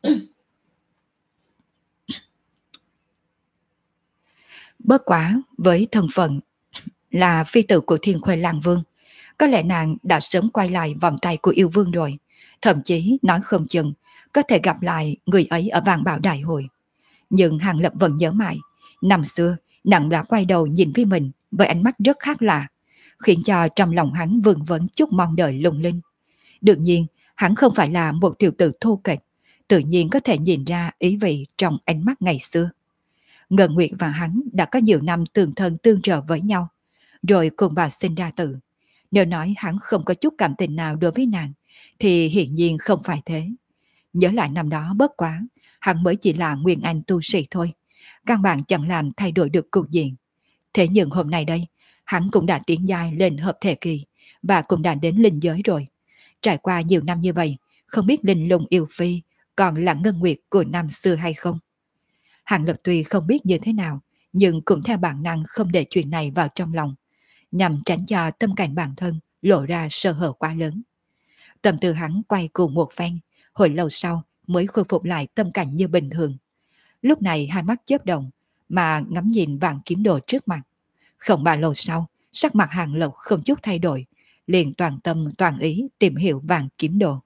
Bất quá với thân phận là phi tử của Thiên Khuê Lang Vương, có lẽ nàng đã sớm quay lại vòng tay của yêu vương rồi. Thậm chí nói không chừng có thể gặp lại người ấy ở Vạn Bảo Đại Hội. Nhưng Hàng Lập vẫn nhớ mãi, năm xưa nàng đã quay đầu nhìn với mình với ánh mắt rất khác lạ, khiến cho trong lòng hắn vương vấn chút mong đợi lung linh. Đương nhiên, hắn không phải là một tiểu tử thô kệch, tự nhiên có thể nhìn ra ý vị trong ánh mắt ngày xưa. Ngân Nguyệt và hắn đã có nhiều năm tương thân tương trợ với nhau, rồi cùng bà sinh ra tử. Nếu nói hắn không có chút cảm tình nào đối với nàng, thì hiển nhiên không phải thế. Nhớ lại năm đó bất quá, hắn mới chỉ là nguyên anh tu sĩ thôi, căn bản chẳng làm thay đổi được cục diện. Thế nhưng hôm nay đây, hắn cũng đã tiến giai lên hợp thể kỳ, và cũng đã đến linh giới rồi. Trải qua nhiều năm như vậy, không biết linh lùng yêu phi còn là Ngân Nguyệt của năm xưa hay không. Hàng Lập tuy không biết như thế nào, nhưng cũng theo bản năng không để chuyện này vào trong lòng, nhằm tránh cho tâm cảnh bản thân lộ ra sơ hở quá lớn. Tâm tư hắn quay cuồng một phen, hồi lâu sau mới khôi phục lại tâm cảnh như bình thường. Lúc này hai mắt chớp động, mà ngắm nhìn vạn kiếm đồ trước mặt. Không bao lâu sau, sắc mặt Hàng Lập không chút thay đổi, liền toàn tâm toàn ý tìm hiểu vạn kiếm đồ.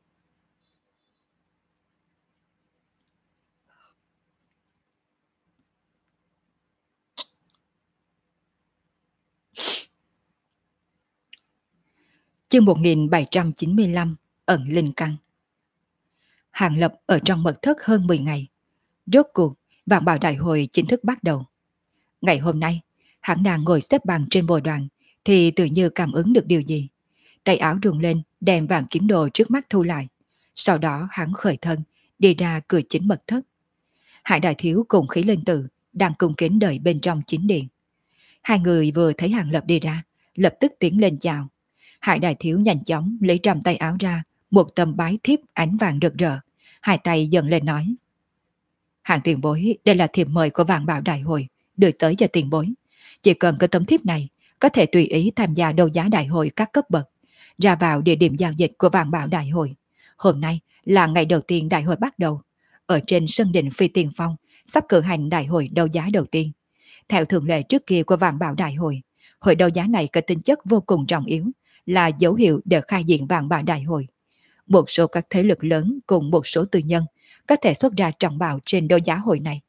Chương 1795, ẩn linh căn. Hàng Lập ở trong mật thất hơn 10 ngày. Rốt cuộc, vạn bảo đại hội chính thức bắt đầu. Ngày hôm nay, hắn đang ngồi xếp bằng trên bồ đoàn, thì tự như cảm ứng được điều gì. Tay áo rung lên, đem vạn kiếm đồ trước mắt thu lại. Sau đó hắn khởi thân, đi ra cửa chính mật thất. Hải Đại Thiếu cùng Khí Linh Tử đang cung kính đợi bên trong chính điện. Hai người vừa thấy Hàng Lập đi ra, lập tức tiến lên chào. Hải Đại Thiếu nhanh chóng lấy trong tay áo ra một tấm bái thiếp ánh vàng rực rỡ, hai tay dần lên nói: Hàng tiền bối, đây là thiệp mời của Vạn Bảo Đại Hội, đưa tới cho tiền bối. Chỉ cần có tấm thiếp này, có thể tùy ý tham gia đấu giá đại hội các cấp bậc, ra vào địa điểm giao dịch của Vạn Bảo Đại Hội. Hôm nay là ngày đầu tiên đại hội bắt đầu. Ở trên sân đình Phi Tiên Phong, sắp cử hành đại hội đấu giá đầu tiên. Theo thường lệ trước kia của Vạn Bảo Đại Hội, hội đấu giá này có tính chất vô cùng trọng yếu, là dấu hiệu để khai diện Vạn Bảo Đại Hội. Một số các thế lực lớn cùng một số tư nhân có thể xuất ra trọng bảo trên đấu giá hội này.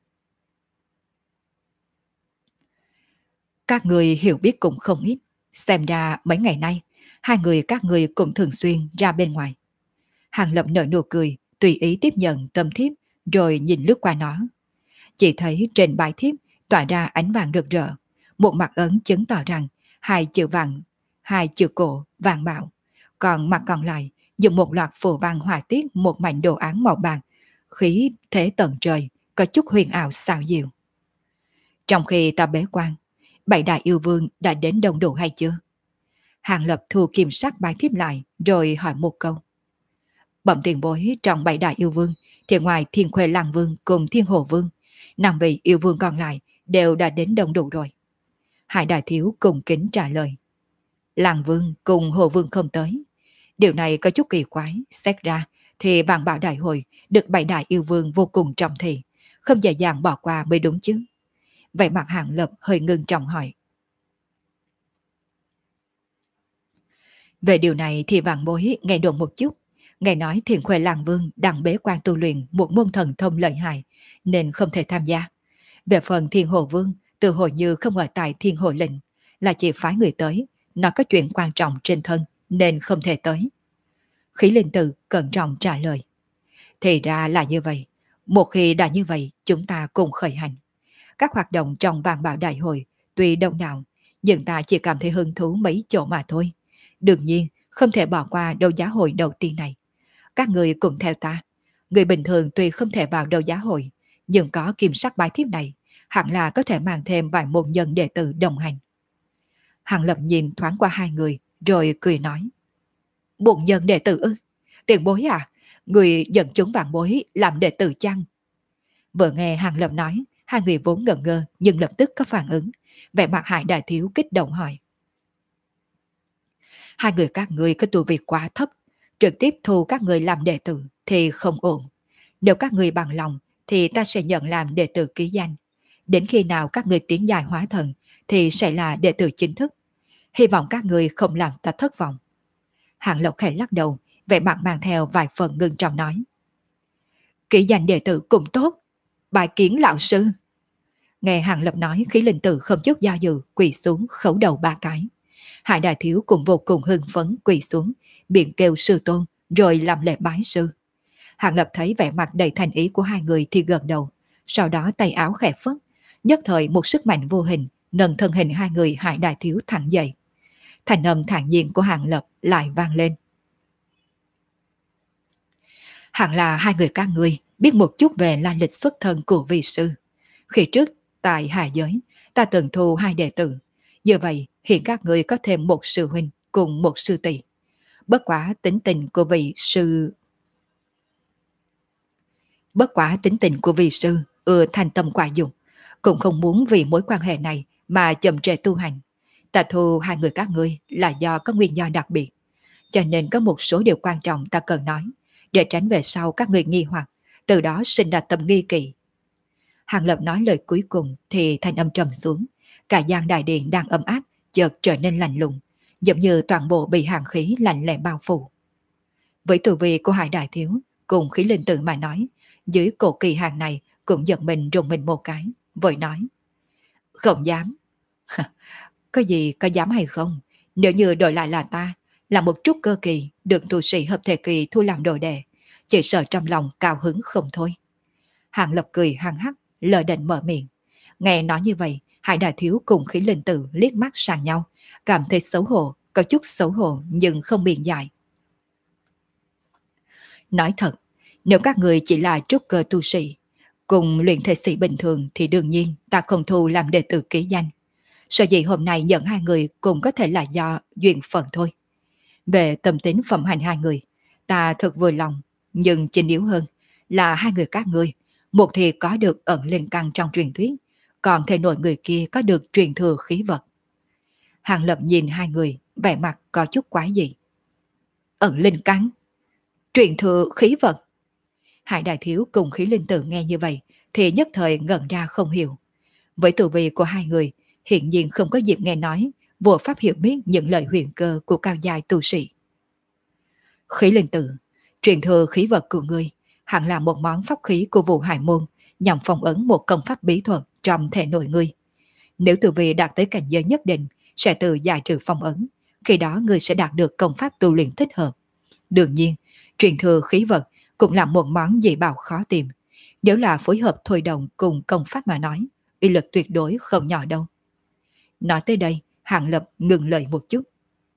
Các người hiểu biết cũng không ít, xem ra mấy ngày nay, hai người các người cũng thường xuyên ra bên ngoài. Hàng Lập nở nụ cười, tùy ý tiếp nhận tấm thiếp, rồi nhìn lướt qua nó. Chỉ thấy trên bài thiếp tỏa ra ánh vàng rực rỡ, một mặt ấn chứng tỏ rằng hai chữ cổ vàng bảo, còn mặt còn lại dùng một loạt phù văn họa tiết một mảnh đồ án màu bạc, khí thế tận trời, có chút huyền ảo xảo diệu. Trong khi ta bế quan, bảy đại yêu vương đã đến đông đủ hay chưa? Hàng Lập thu kiểm sắc bài thiếp lại, rồi hỏi một câu. Bẩm tiền bối, trong bảy đại yêu vương, thì ngoài Thiên Khuê Lang Vương cùng Thiên Hồ Vương, 5 vị yêu vương còn lại đều đã đến đông đủ rồi. Hải Đại Thiếu cùng kính trả lời. Lang Vương cùng Hồ Vương không tới. Điều này có chút kỳ quái, xét ra thì Vạn Bảo Đại Hội được bảy đại yêu vương vô cùng trọng thị, không dễ dàng bỏ qua mới đúng chứ. Vậy mặt Hàng Lập hơi ngưng trọng hỏi. Về điều này thì vạn bối nghe đồn một chút. Nghe nói Thiên Khuê Lang Vương đang bế quan tu luyện một môn thần thông lợi hại, nên không thể tham gia. Về phần Thiên Hồ Vương, từ hồi như không ở tại Thiên Hồ Lĩnh, là chỉ phái người tới, nó có chuyện quan trọng trên thân nên không thể tới. Khí Linh Tử cẩn trọng trả lời. Thì ra là như vậy. Một khi đã như vậy, chúng ta cùng khởi hành. Các hoạt động trong Vạn Bảo Đại Hội tuy đông đảo, nhưng ta chỉ cảm thấy hứng thú mấy chỗ mà thôi. Đương nhiên, không thể bỏ qua đấu giá hội đầu tiên này. Các người cùng theo ta. Người bình thường tuy không thể vào đấu giá hội, nhưng có kim sắc bái thiếp này, hẳn là có thể mang thêm vài môn nhân đệ tử đồng hành. Hàng Lập nhìn thoáng qua hai người, rồi cười nói. Buồn nhân đệ tử ư? Tiền bối à, người dẫn chúng vạn bối làm đệ tử chăng? Vừa nghe Hàng Lập nói, hai người vốn ngẩn ngơ nhưng lập tức có phản ứng. Vẻ mặt Hải Đại Thiếu kích động hỏi. Hai người các ngươi có tu vi quá thấp, trực tiếp thu các người làm đệ tử thì không ổn. Nếu các người bằng lòng thì ta sẽ nhận làm đệ tử ký danh. Đến khi nào các người tiến dài hóa thần thì sẽ là đệ tử chính thức. Hy vọng các người không làm ta thất vọng. Hàng Lộc khẽ lắc đầu, vẻ mặt mang theo vài phần ngưng trọng nói. Ký danh đệ tử cũng tốt, bài kiến lão sư. Nghe Hàng Lập nói, Khí Linh Tử không chút do dự quỳ xuống khấu đầu ba cái. Hải Đại Thiếu cũng vô cùng hưng phấn quỳ xuống, miệng kêu sư tôn, rồi làm lễ bái sư. Hàng Lập thấy vẻ mặt đầy thành ý của hai người thì gật đầu, sau đó tay áo khẽ phất, nhất thời một sức mạnh vô hình nâng thân hình hai người Hải Đại Thiếu thẳng dậy. Thành âm thản nhiên của Hàng Lập lại vang lên. Hẳn là hai người các ngươi biết một chút về lai lịch xuất thân của vị sư. Khi trước tại Hà Giới, ta từng thu hai đệ tử. Như vậy, hiện các ngươi có thêm một sư huynh cùng một sư tỷ. Bất quá tính tình của vị sư ưa thành tâm quả dụng, cũng không muốn vì mối quan hệ này mà chậm trễ tu hành. Ta thu hai người các ngươi là do có nguyên do đặc biệt, cho nên có một số điều quan trọng ta cần nói, để tránh về sau các người nghi hoặc, từ đó sinh ra tâm nghi kỵ. Hàng Lập nói lời cuối cùng thì thanh âm trầm xuống, cả gian đại điện đang ấm áp chợt trở nên lạnh lùng, giống như toàn bộ bị hàn khí lạnh lẽo bao phủ. Với tu vi của Hải Đại Thiếu cùng Khí Linh Tử mà nói, dưới cổ kỳ hàng này cũng giật mình rùng mình một cái, vội nói: không dám. Có gì có dám hay không, nếu như đổi lại là ta, là một chút cơ kỳ được tu sĩ hợp thể kỳ thu làm đồ đệ, chỉ sợ trong lòng cao hứng không thôi. Hàng Lập cười hăng hắc, lờ định mở miệng. Nghe nói như vậy, Hải Đại Thiếu cùng Khí Linh Tử liếc mắt sang nhau, cảm thấy xấu hổ, có chút xấu hổ nhưng không biện giải. Nói thật, nếu các người chỉ là trúc cơ tu sĩ, cùng luyện thể sĩ bình thường thì đương nhiên ta không thu làm đệ tử ký danh. Sở dĩ hôm nay nhận hai người cũng có thể là do duyên phận thôi. Về tâm tính phẩm hành hai người, ta thật vui lòng, nhưng chính yếu hơn là hai người các ngươi, một thì có được ẩn linh căn trong truyền thuyết, còn thể nội người kia có được truyền thừa khí vật. Hàng Lập nhìn hai người, vẻ mặt có chút quái dị. Ẩn linh căn? Truyền thừa khí vật? Hải Đại Thiếu cùng Khí Linh Tử nghe như vậy thì nhất thời ngẩn ra không hiểu. Với tu vi của hai người, hiện nhiên không có dịp nghe nói, vô pháp hiểu biết những lời huyền cơ của cao giai tu sĩ. Khí Linh Tử, truyền thừa khí vật của ngươi hẳn là một món pháp khí của Vũ Hải Môn, nhằm phong ấn một công pháp bí thuật trong thể nội ngươi. Nếu tu vi đạt tới cảnh giới nhất định, sẽ tự giải trừ phong ấn, khi đó ngươi sẽ đạt được công pháp tu luyện thích hợp. Đương nhiên, truyền thừa khí vật cũng là một món dị bảo khó tìm. Nếu là phối hợp thôi động cùng công pháp mà nói, uy lực tuyệt đối không nhỏ đâu. Nói tới đây, Hàng Lập ngừng lời một chút.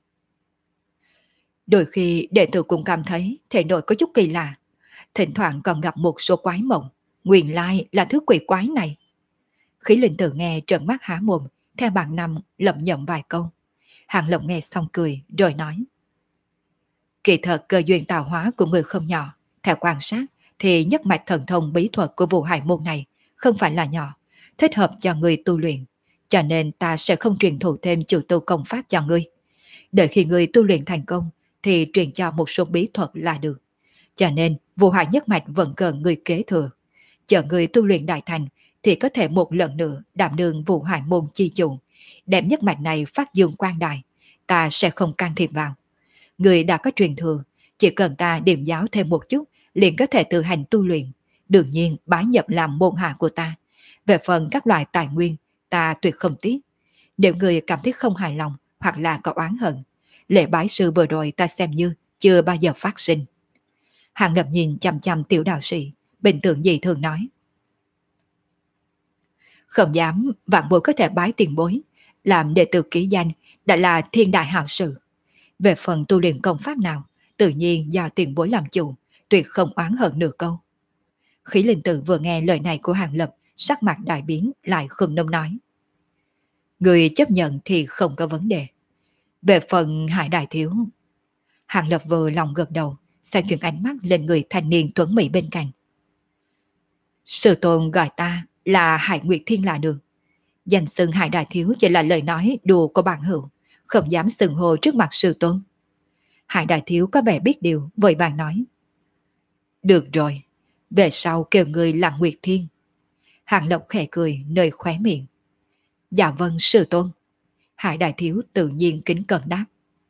Đôi khi đệ tử cũng cảm thấy thể nội có chút kỳ lạ, thỉnh thoảng còn gặp một số quái mộng, nguyên lai là thứ quỷ quái này. Khí Linh Tử nghe trợn mắt há mồm, theo bản năng lẩm nhẩm vài câu. Hàng Lập nghe xong cười rồi nói: kỳ thật cơ duyên tạo hóa của người không nhỏ, theo quan sát thì nhất mạch thần thông bí thuật của Vũ Hải Môn này không phải là nhỏ, thích hợp cho người tu luyện, cho nên ta sẽ không truyền thụ thêm chủ tu công pháp cho ngươi. Đợi khi người tu luyện thành công thì truyền cho một số bí thuật là được. Cho nên Vũ Hải nhất mạch vẫn cần người kế thừa. Chờ người tu luyện đại thành thì có thể một lần nữa đảm đương Vũ Hải Môn chi chủ, đem nhất mạch này phát dương quang đại, ta sẽ không can thiệp vào. Người đã có truyền thừa, chỉ cần ta điểm giáo thêm một chút liền có thể tự hành tu luyện, đương nhiên bái nhập làm môn hạ của ta. Về phần các loại tài nguyên, ta tuyệt không tiếc. Nếu người cảm thấy không hài lòng hoặc là có oán hận, lễ bái sư vừa rồi ta xem như chưa bao giờ phát sinh. Hàng Lập nhìn chằm chằm tiểu đạo sĩ, bình thường gì thường nói: không dám, vạn bối có thể bái tiền bối, làm đệ tử ký danh đã là thiên đại hảo sự. Về phần tu luyện công pháp nào, tự nhiên do tiền bối làm chủ, tuyệt không oán hận nửa câu. Khí Linh Tử vừa nghe lời này của Hàng Lập, sắc mặt đại biến lại khum nông nói: người chấp nhận thì không có vấn đề. Về phần Hải Đại Thiếu... Hàng Lập vừa lòng gật đầu, xoay chuyển ánh mắt lên người thanh niên tuấn mỹ bên cạnh. Sư tôn gọi ta là Hải Nguyệt Thiên là được. Danh xưng Hải Đại Thiếu chỉ là lời nói đùa của bạn hữu, không dám xưng hô trước mặt sư tôn. Hải Đại Thiếu có vẻ biết điều, vội vàng nói. Được rồi, về sau kêu người là Nguyệt Thiên. Hàng Lập khẽ cười nơi khóe miệng. Dạ vâng sư tôn. Hải Đại Thiếu tự nhiên kính cẩn đáp.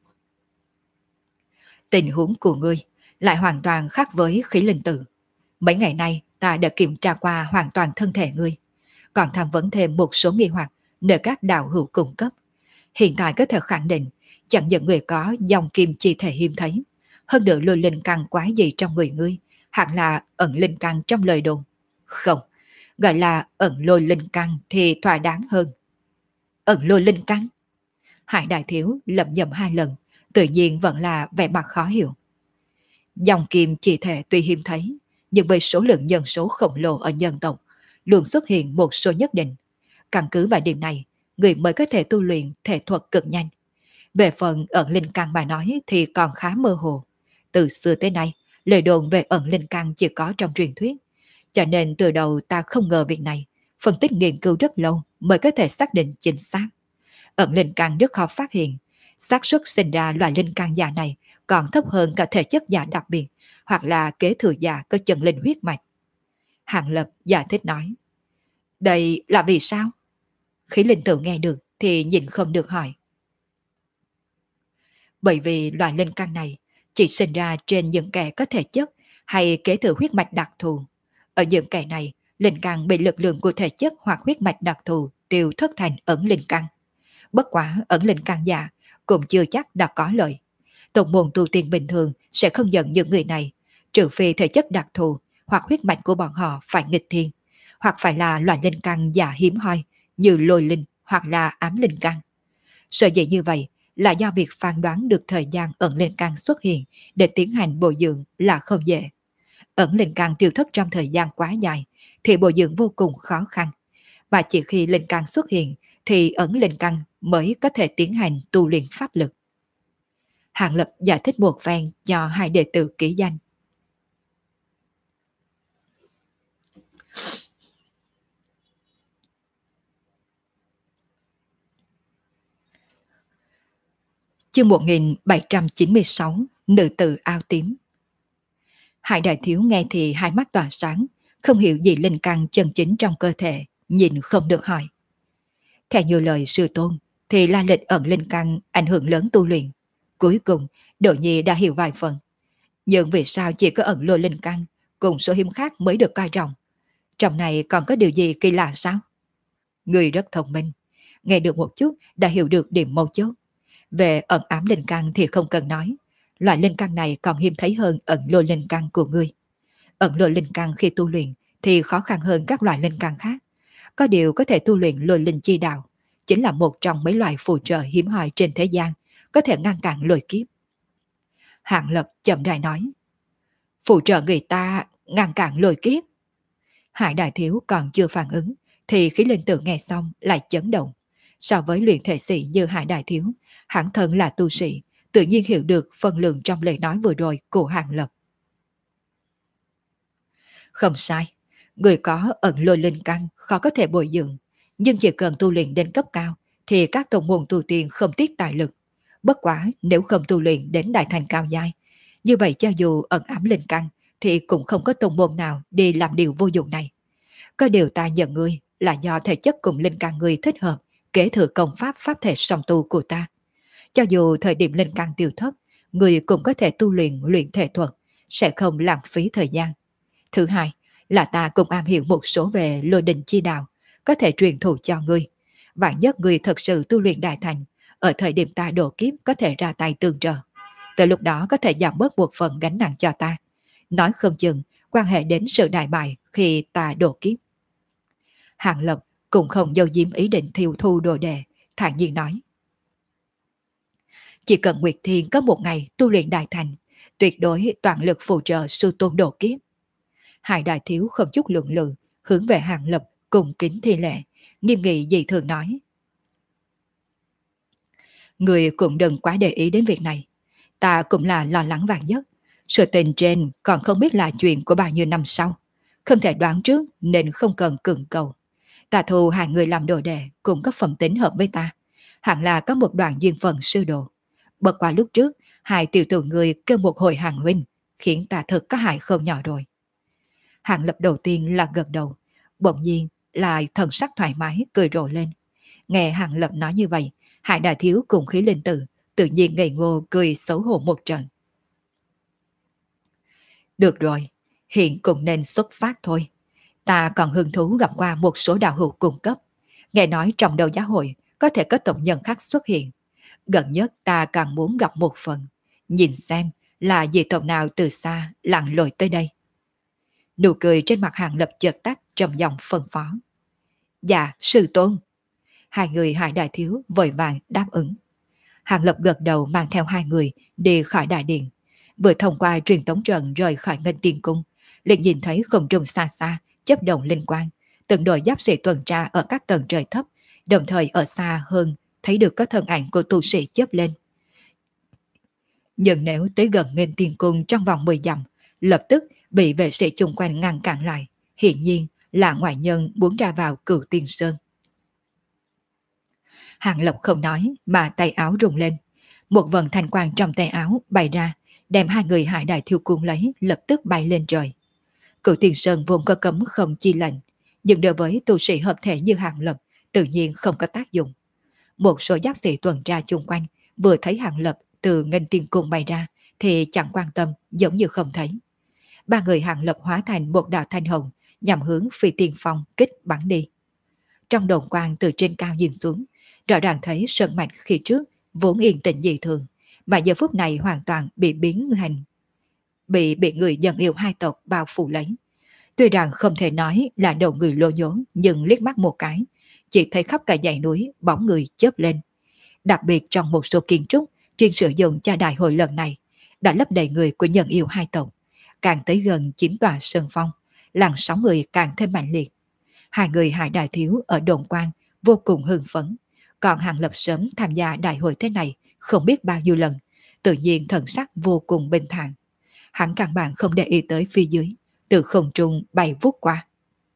Tình huống của ngươi lại hoàn toàn khác với khí linh tử. Mấy ngày nay ta đã kiểm tra qua hoàn toàn thân thể ngươi, còn tham vấn thêm một số nghi hoặc nơi các đạo hữu cung cấp. Hiện tại có thể khẳng định chẳng những người có dòng kim chi thể hiếm thấy, hơn nữa lôi linh căn quái gì trong người ngươi, hẳn là ẩn linh căn trong lời đồn. Không, gọi là ẩn lôi linh căn thì thỏa đáng hơn. Ẩn lôi linh căn? Hải Đại Thiếu lẩm nhẩm hai lần, tự nhiên vẫn là vẻ mặt khó hiểu. Dòng kim chỉ thể tuy hiếm thấy, nhưng với số lượng nhân số khổng lồ ở nhân tộc, luôn xuất hiện một số nhất định. Căn cứ vào điểm này, người mới có thể tu luyện thể thuật cực nhanh. Về phần ẩn linh căn mà nói thì còn khá mơ hồ. Từ xưa tới nay, lời đồn về ẩn linh căn chỉ có trong truyền thuyết. Cho nên từ đầu ta không ngờ việc này, phân tích nghiên cứu rất lâu mới có thể xác định chính xác. Ẩn linh căn rất khó phát hiện, xác suất sinh ra loại linh căn già này còn thấp hơn cả thể chất già đặc biệt, hoặc là kế thừa già có chân linh huyết mạch. Hàng Lập giải thích nói. Đây là vì sao? Khí linh tử nghe được thì nhìn không được hỏi. Bởi vì loại linh căn này chỉ sinh ra trên những kẻ có thể chất hay kế thừa huyết mạch đặc thù. Ở những kẻ này, linh căn bị lực lượng của thể chất hoặc huyết mạch đặc thù tiêu thất thành ẩn linh căn. Bất quá ẩn linh căn già cũng chưa chắc đã có lợi. Tộc môn tu tiên bình thường sẽ không nhận những người này, trừ phi thể chất đặc thù hoặc huyết mạch của bọn họ phải nghịch thiên, hoặc phải là loại linh căn già hiếm hoi như lôi linh hoặc là ám linh căn. Sở dĩ như vậy là do việc phán đoán được thời gian ẩn linh căn xuất hiện để tiến hành bồi dưỡng là không dễ. Ẩn linh căn tiêu thất trong thời gian quá dài thì bồi dưỡng vô cùng khó khăn, và chỉ khi linh căn xuất hiện thì ẩn linh căn mới có thể tiến hành tu luyện pháp lực. Hàng Lập giải thích một phen cho hai đệ tử ký danh. Chương 1796, nữ tử ao tím. Hải Đại Thiếu nghe thì hai mắt tỏa sáng, không hiểu gì linh căn chân chính trong cơ thể, nhìn không được hỏi. Theo như lời sư tôn, thì la lịch ẩn linh căn ảnh hưởng lớn tu luyện. Cuối cùng, Đỗ Nhi đã hiểu vài phần. Nhưng vì sao chỉ có ẩn lôi linh căn, cùng số hiếm khác mới được coi trọng? Trong này còn có điều gì kỳ lạ sao? Người rất thông minh, nghe được một chút đã hiểu được điểm mấu chốt. Về ẩn ám linh căn thì không cần nói, loại linh căn này còn hiếm thấy hơn ẩn lôi linh căn của ngươi. Ẩn lôi linh căn khi tu luyện thì khó khăn hơn các loại linh căn khác. Có điều có thể tu luyện lôi linh chi đạo, chính là một trong mấy loại phù trợ hiếm hoi trên thế gian, có thể ngăn cản lôi kiếp. Hạng Lập chậm rãi nói, phù trợ người ta ngăn cản lôi kiếp. Hải Đại Thiếu còn chưa phản ứng, thì khí linh tử nghe xong lại chấn động. So với luyện thể sĩ như Hải Đại Thiếu, hắn thân là tu sĩ, tự nhiên hiểu được phân lượng trong lời nói vừa rồi của Hàng Lập. Không sai, người có ẩn lôi linh căn khó có thể bồi dưỡng, nhưng chỉ cần tu luyện đến cấp cao thì các tông môn tu tiên không tiếc tài lực. Bất quá nếu không tu luyện đến đại thành cao giai, như vậy cho dù ẩn ám linh căn thì cũng không có tông môn nào đi làm điều vô dụng này. Có điều ta nhận ngươi là do thể chất cùng linh căn ngươi thích hợp, kế thừa công pháp pháp thể song tu của ta. Cho dù thời điểm linh căn tiêu thất, người cũng có thể tu luyện thể thuật, sẽ không lãng phí thời gian. Thứ hai là ta cũng am hiểu một số về lôi đình chi đạo, có thể truyền thụ cho ngươi. Vạn nhất ngươi thật sự tu luyện đại thành, ở thời điểm ta độ kiếp có thể ra tay tương trợ. Từ lúc đó có thể giảm bớt một phần gánh nặng cho ta. Nói không chừng quan hệ đến sự đại bại khi ta độ kiếp. Hàng Lập cũng không giấu giếm ý định thiêu thu đồ đệ, thản nhiên nói. Chỉ cần Nguyệt Thiên có một ngày tu luyện đại thành, tuyệt đối toàn lực phù trợ sư tôn độ kiếp. Hải Đại Thiếu không chút lượng lự, hướng về Hàng Lập cùng kính thi lệ, nghiêm nghị dị thường nói. Người cũng đừng quá để ý đến việc này. Ta cũng là lo lắng vạn nhất. Sự tình trên còn không biết là chuyện của bao nhiêu năm sau. Không thể đoán trước nên không cần cưỡng cầu. Ta thu hai người làm đồ đệ cũng có phẩm tính hợp với ta. Hẳn là có một đoạn duyên phận sư đồ. Bất qua lúc trước, hai tiểu tử người kêu một hồi hàng huynh, khiến ta thật có hại không nhỏ rồi. Hàng Lập đầu tiên là gật đầu, bỗng nhiên lại thần sắc thoải mái cười rộ lên. Nghe Hàng Lập nói như vậy, Hải Đại Thiếu cùng khí linh tử tự nhiên ngây ngô cười xấu hổ một trận. Được rồi, hiện cũng nên xuất phát thôi. Ta còn hứng thú gặp qua một số đạo hữu cung cấp. Nghe nói trong đầu giá hội có thể có tộc nhân khác xuất hiện. Gần nhất ta càng muốn gặp một phần. Nhìn xem là dị tộc nào từ xa lặn lội tới đây. Nụ cười trên mặt Hàng Lập chợt tắt trầm giọng phân phó. Dạ, sư tôn. Hai người Hải Đại Thiếu vội vàng đáp ứng. Hàng Lập gật đầu mang theo hai người đi khỏi đại điện. Vừa thông qua truyền tống trận rời khỏi Ngân Tiên Cung, liền nhìn thấy không trung xa xa chớp động linh quang, từng đội giáp sĩ tuần tra ở các tầng trời thấp, đồng thời ở xa hơn thấy được có thân ảnh của tu sĩ chớp lên. Nhưng nếu tới gần Ngân Tiên Cung trong vòng 10 dặm, lập tức bị vệ sĩ chung quanh ngăn cản lại, hiển nhiên là ngoại nhân muốn ra vào Cửu Tiên Sơn. Hàng Lập không nói mà tay áo rung lên, một vần thanh quang trong tay áo bay ra, đem hai người Hải Đại Thiếu cuốn lấy, lập tức bay lên trời. Cửu Tiên Sơn vốn có cấm không chi lệnh, nhưng đối với tu sĩ hợp thể như Hàng Lập tự nhiên không có tác dụng. Một số giác sĩ tuần tra chung quanh vừa thấy Hàng Lập từ Ngân Tiên Cung bay ra thì chẳng quan tâm, giống như không thấy. Ba người Hàng Lập hóa thành một đạo thanh hồng nhằm hướng Phi Tiên Phong kích bắn đi. Trong đồn quang từ trên cao nhìn xuống, rõ ràng thấy sơn mạch khi trước vốn yên tĩnh dị thường, mà giờ phút này hoàn toàn bị biến thành bị người dân yêu hai tộc bao phủ lấy. Tuy rằng không thể nói là đầu người lô nhốn, nhưng liếc mắt một cái, chỉ thấy khắp cả dãy núi bóng người chớp lên. Đặc biệt trong một số kiến trúc chuyên sử dụng cho đại hội lần này, đã lấp đầy người của nhân yêu hai tộc. Càng tới gần 9 tòa sơn phong, làn sóng người càng thêm mạnh liệt. Hai người Hải Đại Thiếu ở đồn quan vô cùng hưng phấn, còn Hàng Lập sớm tham gia đại hội thế này không biết bao nhiêu lần, tự nhiên thần sắc vô cùng bình thản. Hắn căn bản không để ý tới phía dưới, từ không trung bay vút qua.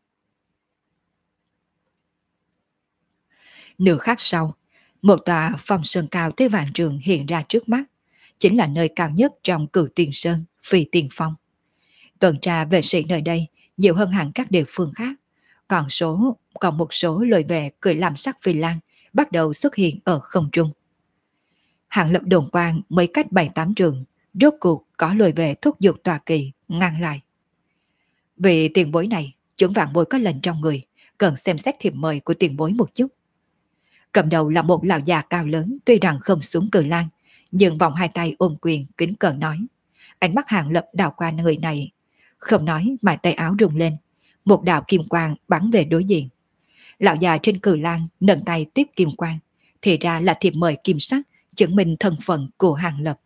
Nửa khắc sau, một tòa phong sơn cao tới vạn trường hiện ra trước mắt, chính là nơi cao nhất trong Cửu Tiên Sơn, Phi Tiên Phong. Tuần tra vệ sĩ nơi đây nhiều hơn hẳn các địa phương khác, còn một số lôi về cười làm sắc phi lan bắt đầu xuất hiện ở không trung. Hàng Lập đồn quang mới cách 7-8 trường, rốt cuộc có lôi về thúc giục tòa kỳ ngăn lại. Vì tiền bối này, chuẩn vạn bối có lệnh trong người, cần xem xét thiệp mời của tiền bối một chút. Cầm đầu là một lão già cao lớn, tuy rằng không xuống cử lang, nhưng vòng hai tay ôm quyền kính cờ nói. Ánh mắt Hàng Lập đảo qua người này, không nói mà tay áo rung lên, một đạo kim quang bắn về đối diện. Lão già trên cử lang nâng tay tiếp kim quang, thì ra là thiệp mời kim sắc chứng minh thân phận của Hàng Lập.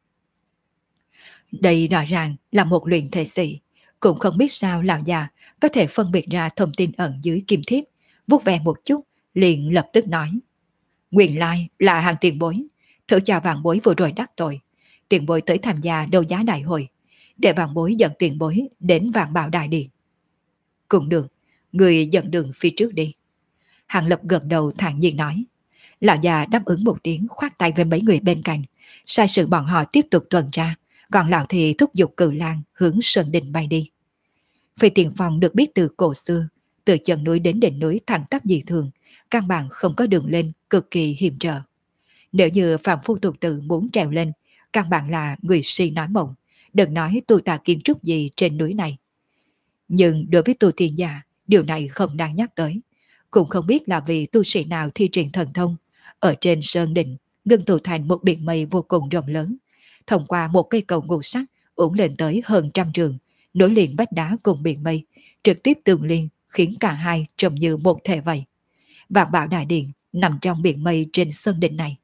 Đây rõ ràng là một luyện thể sĩ, cũng không biết sao lão già có thể phân biệt ra thông tin ẩn dưới kim thiếp, vuốt ve một chút, liền lập tức nói. Nguyên lai là Hàng tiền bối, thử chào vạn bối vừa rồi đắc tội, tiền bối tới tham gia đấu giá đại hội, để vạn bối dẫn tiền bối đến Vạn Bảo Đại Điện. Cũng được, người dẫn đường phía trước đi. Hàng Lập gật đầu thản nhiên nói. Lão già đáp ứng một tiếng, khoát tay với mấy người bên cạnh, sai sự bọn họ tiếp tục tuần tra, còn lão thì thúc giục cử lang hướng Sơn Đình bay đi. Phi Tiền Phong được biết từ cổ xưa, từ chân núi đến đỉnh núi thẳng tắp dị thường, căn bản không có đường lên, cực kỳ hiểm trở. Nếu như phạm phu tục tử muốn trèo lên, căn bản là người si nói mộng, đừng nói tu tà kiến trúc gì trên núi này. Nhưng đối với tu tiên giả, điều này không đáng nhắc tới. Cũng không biết là vì tu sĩ nào thi triển thần thông, ở trên sơn đỉnh ngưng tụ thành một biển mây vô cùng rộng lớn, thông qua một cây cầu ngũ sắc uốn lên tới hơn 100 trường, nối liền vách đá cùng biển mây, trực tiếp tương liên, khiến cả hai trông như một thể vậy. Vạn Bảo Đại Điện nằm trong biển mây trên sơn đỉnh này.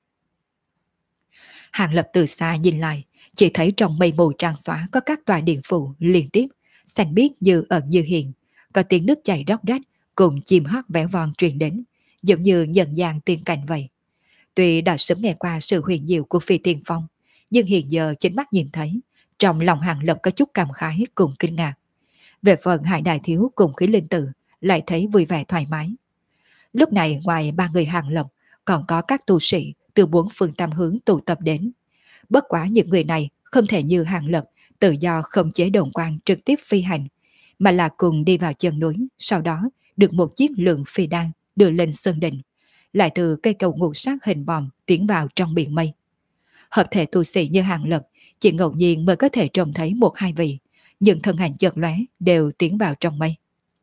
Hàng Lập từ xa nhìn lại, chỉ thấy trong mây mù tràn xóa có các tòa điện phủ liên tiếp, xanh biếc như ẩn như hiện, có tiếng nước chảy róc rách cùng chim hót véo von truyền đến, giống như nhận dạng tiên cảnh vậy. Tuy đã sớm nghe qua sự huyền diệu của Phi Tiên Phong, nhưng hiện giờ chính mắt nhìn thấy, trong lòng Hàng Lập có chút cảm khái cùng kinh ngạc. Về phần Hải Đại Thiếu cùng Khí Linh Tử lại thấy vui vẻ thoải mái. Lúc này ngoài ba người Hàng Lập còn có các tu sĩ từ bốn phương tam hướng tụ tập đến. Bất quá những người này không thể như Hàng Lập tự do không chế đồn quang trực tiếp phi hành, mà là cùng đi vào chân núi, sau đó được một chiếc lượng phi đan đưa lên sơn đỉnh, lại từ cây cầu ngũ sắc hình vòm tiến vào trong biển mây. Hợp thể tu sĩ như Hàng Lập chỉ ngẫu nhiên mới có thể trông thấy một hai vị, nhưng thân hành chợt lóe đều tiến vào trong mây.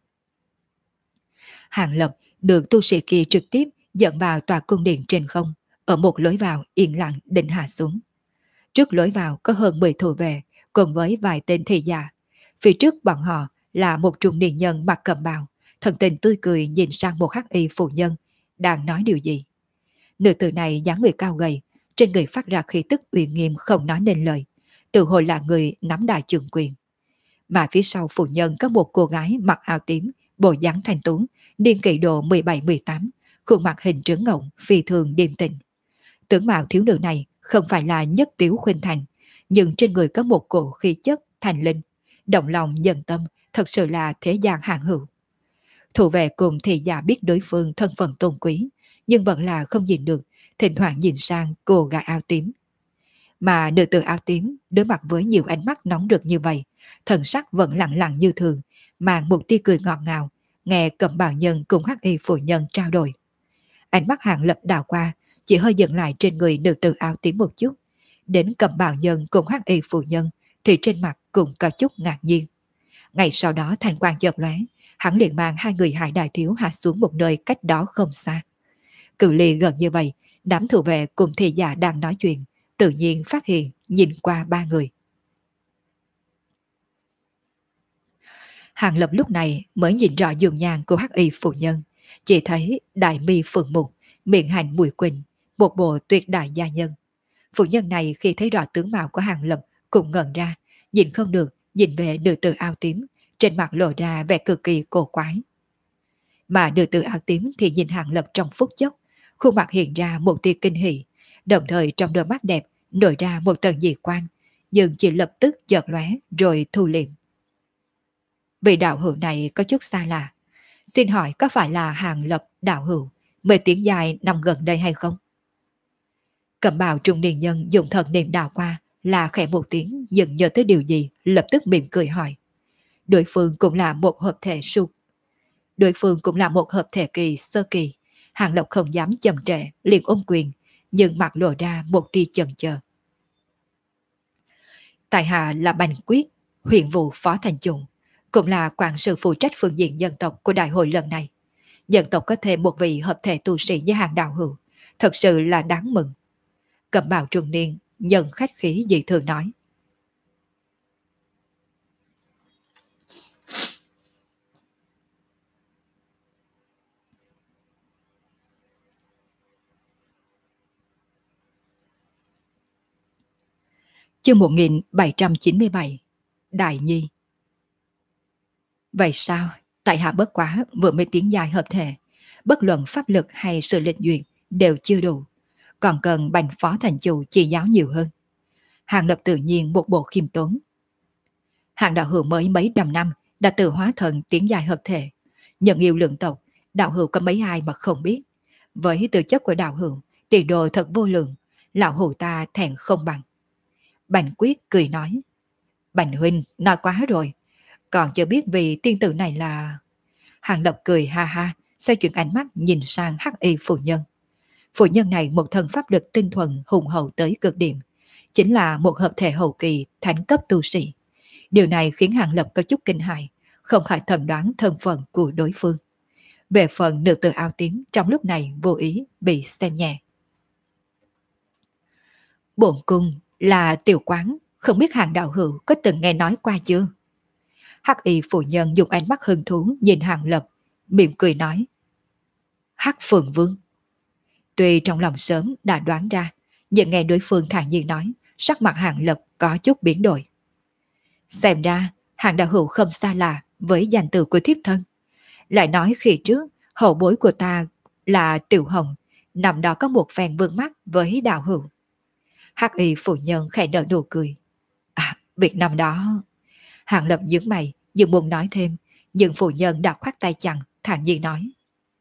Hàng Lập được tu sĩ kia trực tiếp dẫn vào tòa cung điện trên không, ở một lối vào yên lặng định hạ xuống. Trước lối vào có hơn 10 thủ vệ cùng với vài tên thị giả. Phía trước bọn họ là một trung niên nhân mặc cẩm bào, thần tình tươi cười nhìn sang một hắc y phụ nhân đang nói điều gì. Nữ tử này dáng người cao gầy, trên người phát ra khí tức uy nghiêm không nói nên lời, tự hồ là người nắm đại trường quyền. Mà phía sau phụ nhân có một cô gái mặc áo tím, bộ dáng thanh tú, niên kỷ độ 17-18, khuôn mặt hình trướng ngộng, phi thường điềm tĩnh. Tướng mạo thiếu nữ này không phải là nhất tiếu khuynh thành, nhưng trên người có một cổ khí chất thành linh, động lòng nhân tâm, thật sự là thế gian hạng hữu. Thủ vệ cùng thị giả biết đối phương thân phận tôn quý, nhưng vẫn là không nhìn được, thỉnh thoảng nhìn sang cô gái áo tím. Mà nữ tử áo tím đối mặt với nhiều ánh mắt nóng rực như vậy, thần sắc vẫn lặng lặng như thường, mang một tia cười ngọt ngào, nghe cẩm bào nhân cùng hắc y phụ nhân trao đổi. Ánh mắt Hàng Lập đảo qua, chỉ hơi dừng lại trên người nữ tử áo tím một chút. Đến cẩm bào nhân cùng hắc y phụ nhân thì trên mặt cũng có chút ngạc nhiên. Ngày sau đó thành quang chợt lóe, hắn liền mang hai người Hải Đại Thiếu hạ xuống một nơi cách đó không xa. Cự ly gần như vậy, đám thủ vệ cùng thị giả đang nói chuyện, tự nhiên phát hiện nhìn qua ba người. Hàng Lập lúc này mới nhìn rõ dung nhan của hắc y phụ nhân, chỉ thấy đại mi phượng mục, miệng hành mùi quỳnh, một bộ tuyệt đại gia nhân. Phụ nhân này khi thấy rõ tướng mạo của Hàng Lập cũng ngẩn ra, nhìn không được, nhìn về nữ tử áo tím, trên mặt lộ ra vẻ cực kỳ cổ quái. Mà nữ tử áo tím thì nhìn Hàng Lập trong phút chốc, khuôn mặt hiện ra một tia kinh hỉ, đồng thời trong đôi mắt đẹp nổi ra một tầng dị quang, nhưng chỉ lập tức chợt lóe rồi thu liệm. Vị đạo hữu này có chút xa lạ, xin hỏi có phải là Hàng Lập đạo hữu mời tiếng dài nằm gần đây hay không? Cẩm bào trung niên nhân dùng thần niệm đảo qua, là khẽ một tiếng, nhưng nhớ tới điều gì lập tức mỉm cười hỏi. Đối phương cũng là một hợp thể Đối phương cũng là một hợp thể kỳ sơ kỳ. Hàng Lập không dám chậm trễ, liền ôm quyền, nhưng mặt lộ ra một tia chần chờ. Tại hạ là Bành Quyết, huyện vụ phó thành chủ, cũng là quản sự phụ trách phương diện dân tộc của đại hội lần này. Dân tộc có thêm một vị hợp thể tu sĩ như Hàng đạo hữu, thật sự là đáng mừng. Cẩm bào trung niên nhân khách khí dị thường nói. Chương 1797 Đại Nhi. Vậy sao? Tại hạ bất quá vừa mới tiến dài hợp thể, bất luận pháp lực hay sự lịch duyệt đều chưa đủ, còn cần Bành phó thành chủ chỉ giáo nhiều hơn. Hàng Lập tự nhiên một bộ khiêm tốn. Hàng đạo hữu mới mấy trăm năm đã tự hóa thần tiến dài hợp thể, nhận yêu lượng tộc, đạo hữu có mấy ai mà không biết. Với tư chất của đạo hữu, tiền đồ thật vô lượng, lão hữu ta thẹn không bằng. Bành Quyết cười nói. Bành huynh nói quá rồi, còn chưa biết vì tiên tử này là... Hàng Lập cười ha ha, xoay chuyển ánh mắt nhìn sang hắc y phụ nhân. Phụ nhân này một thân pháp lực tinh thuần hùng hậu tới cực điểm, chính là một hợp thể hậu kỳ thánh cấp tu sĩ. Điều này khiến Hàng Lập có chút kinh hại, không khỏi thầm đoán thân phận của đối phương. Về phần nữ tử áo tím trong lúc này vô ý bị xem nhẹ. Bổn cung là tiểu quán, không biết Hàng đạo hữu có từng nghe nói qua chưa? Hắc y phụ nhân dùng ánh mắt hứng thú nhìn Hàng Lập, mỉm cười nói. Hắc Phượng Vương. Tuy trong lòng sớm đã đoán ra, nhưng nghe đối phương thản nhiên nói, sắc mặt Hàng Lập có chút biến đổi. Xem ra, Hàng đạo hữu không xa lạ với danh từ của thiếp thân. Lại nói khi trước, hậu bối của ta là Tiểu Hồng, nằm đó có một phen vương mắt với đạo hữu. Hắc y phụ nhân khẽ nở nụ cười. À, việc năm đó. Hàng Lập nhướng mày, nhưng muốn nói thêm, nhưng phụ nhân đã khoát tay chặn, thản nhiên nói.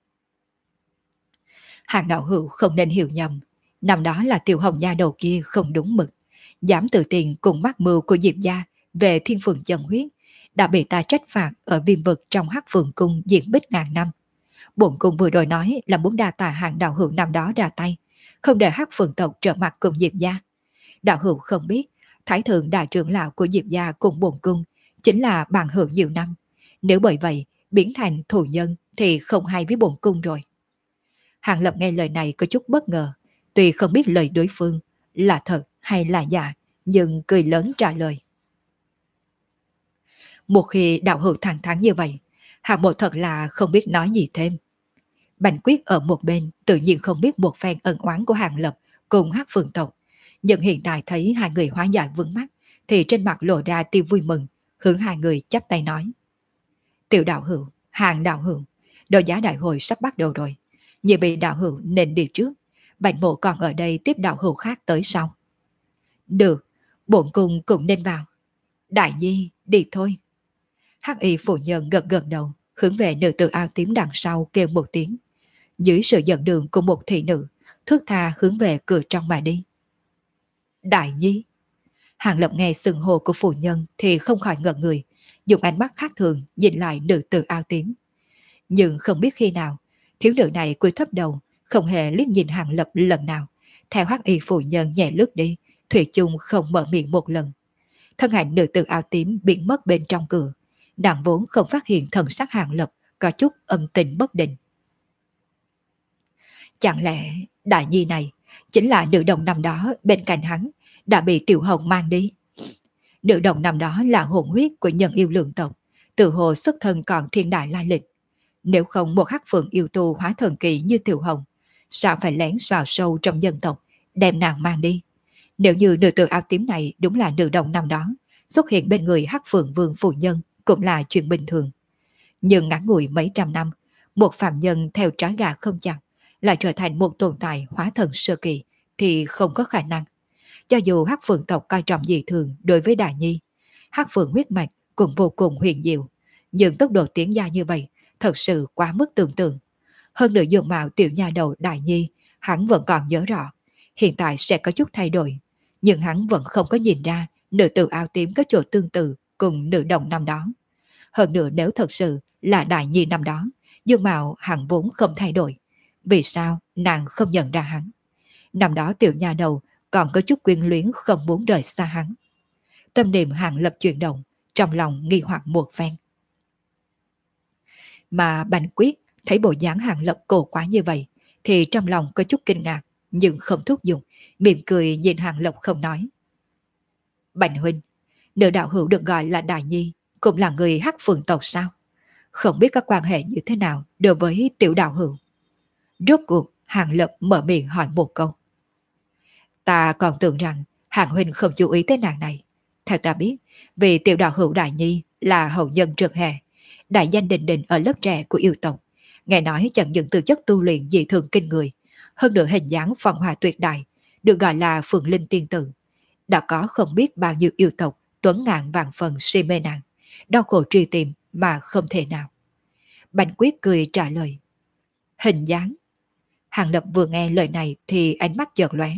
Hàng đạo hữu không nên hiểu nhầm, năm đó là Tiểu Hồng nha đầu kia không đúng mực, dám tự tiền cùng mắc mưu của Diệp gia về thiên phượng chân huyết, đã bị ta trách phạt ở viêm vực trong Hắc Phượng cung diễn bích ngàn năm. Bổn cung vừa rồi nói là muốn đa tạ Hàng đạo hữu năm đó ra tay, không để Hắc Phượng tộc trở mặt cùng Diệp gia. Đạo hữu không biết, Thái thượng đại trưởng lão của Diệp gia cùng bổn cung chính là bằng hữu nhiều năm, nếu bởi vậy biến thành thù nhân thì không hay với bổn cung rồi. Hàng Lập nghe lời này có chút bất ngờ, tuy không biết lời đối phương là thật hay là giả, nhưng cười lớn trả lời. Một khi đạo hữu thẳng thắn như vậy, Hàng Mộ thật là không biết nói gì thêm. Bành Quyết ở một bên tự nhiên không biết một phen ân oán của Hàng Lập cùng Hắc Phượng tộc, nhưng hiện tại thấy hai người hóa giải vướng mắt thì trên mặt lộ ra tia vui mừng, hướng hai người chắp tay nói. Tiểu đạo hữu, Hàng đạo hữu, đấu giá đại hội sắp bắt đầu rồi, nhị vị đạo hữu nên đi trước, Bành Mộ còn ở đây tiếp đạo hữu khác tới sau. Được, bổn cung cũng nên vào. Đại nhi, đi thôi. Hắc y phụ nhân gật gật đầu, hướng về nữ tử áo tím đằng sau kêu một tiếng. Dưới sự dẫn đường của một thị nữ, thước tha hướng về cửa trong mà đi. Đại nhi. Hàng Lập nghe xưng hô của phụ nhân thì không khỏi ngẩn người, dùng ánh mắt khác thường nhìn lại nữ tử áo tím. Nhưng không biết khi nào, thiếu nữ này cúi thấp đầu, không hề liếc nhìn Hàng Lập lần nào. Theo hắc y phụ nhân nhẹ lướt đi, thủy chung không mở miệng một lần. Thân ảnh nữ tử áo tím biến mất bên trong cửa. Nàng vốn không phát hiện thần sắc Hàng Lập có chút âm tình bất định. Chẳng lẽ đại nhi này chính là nữ đồng năm đó bên cạnh hắn đã bị Tiểu Hồng mang đi? Nữ đồng năm đó là hồn huyết của nhân yêu lượng tộc, tự hồ xuất thân còn thiên đại lai lịch. Nếu không một hắc phượng yêu tu hóa thần kỳ như Tiểu Hồng, sao phải lén vào sâu trong dân tộc, đem nàng mang đi? Nếu như nữ tử áo tím này đúng là nữ đồng năm đó, xuất hiện bên người hắc phượng vương phụ nhân cũng là chuyện bình thường. Nhưng ngắn ngủi mấy trăm năm, một phạm nhân theo trái gà không chặt, lại trở thành một tồn tại hóa thần sơ kỳ thì không có khả năng. Cho dù hắc phượng tộc coi trọng dị thường đối với Đại Nhi, hắc phượng huyết mạch cũng vô cùng huyền diệu, nhưng tốc độ tiến gia như vậy thật sự quá mức tưởng tượng. Hơn nữa dung mạo tiểu nha đầu Đại Nhi, hắn vẫn còn nhớ rõ, hiện tại sẽ có chút thay đổi, nhưng hắn vẫn không có nhìn ra nữ tử áo tím có chỗ tương tự cùng nữ đồng năm đó. Hơn nữa nếu thật sự là Đại Nhi năm đó, dung mạo hắn vốn không thay đổi, vì sao nàng không nhận ra hắn? Năm đó tiểu nha đầu còn có chút quyến luyến không muốn rời xa hắn. Tâm niệm Hàng Lập chuyển động, trong lòng nghi hoặc một phen. Mà Bành Quyết thấy bộ dáng Hàng Lập cổ quá như vậy, thì trong lòng có chút kinh ngạc, nhưng không thúc giục, mỉm cười nhìn Hàng Lập không nói. Bành huynh, nữ đạo hữu được gọi là Đại Nhi, cũng là người hắc phượng tộc sao? Không biết các quan hệ như thế nào đối với tiểu đạo hữu. Rốt cuộc Hàng Lập mở miệng hỏi một câu. Ta còn tưởng rằng Hàng huynh không chú ý tới nàng này. Theo ta biết, vì tiểu đạo hữu Đại Nhi là hậu nhân Trần Hề, đại danh đình đình ở lớp trẻ của yêu tộc. Nghe nói chẳng những tư chất tu luyện dị thường kinh người, hơn nữa hình dáng phong hòa tuyệt đại, được gọi là Phượng Linh Tiên Tử. Đã có không biết bao nhiêu yêu tộc tuấn ngàn vạn phần si mê nàng, đau khổ truy tìm mà không thể nào. Bành Quyết cười trả lời. Hình dáng. Hàng Lập vừa nghe lời này thì ánh mắt chợt lóe.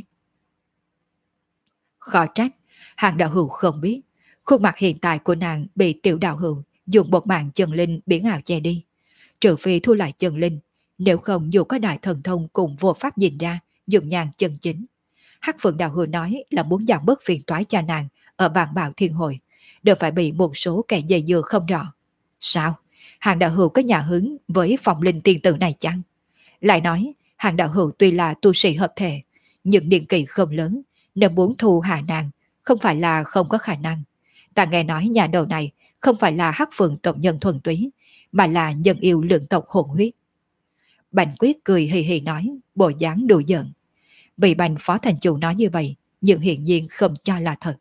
Khó trách, Hàng đạo hữu không biết, khuôn mặt hiện tại của nàng bị tiểu đạo hữu dùng một mạng chân linh biến ảo che đi. Trừ phi thu lại chân linh, nếu không dù có đại thần thông cùng vô pháp nhìn ra dùng nhàn chân chính. Hắc Phượng đạo hữu nói là muốn giảm bớt phiền toái cho nàng ở vạn bảo thiên hội, đều phải bị một số kẻ dây dưa không rõ. Sao? Hàng đạo hữu có nhà hứng với phòng linh tiên tử này chăng? Lại nói, Hàng đạo hữu tuy là tu sĩ hợp thể, nhưng niên kỳ không lớn, nếu muốn thu hạ nàng, không phải là không có khả năng. Ta nghe nói nhà đầu này không phải là hắc phượng tộc nhân thuần túy, mà là nhân yêu lượng tộc hồn huyết. Bành Quyết cười hì hì nói, bộ dáng đùa giỡn. Vì Bành phó thành chủ nói như vậy, nhưng hiển nhiên không cho là thật.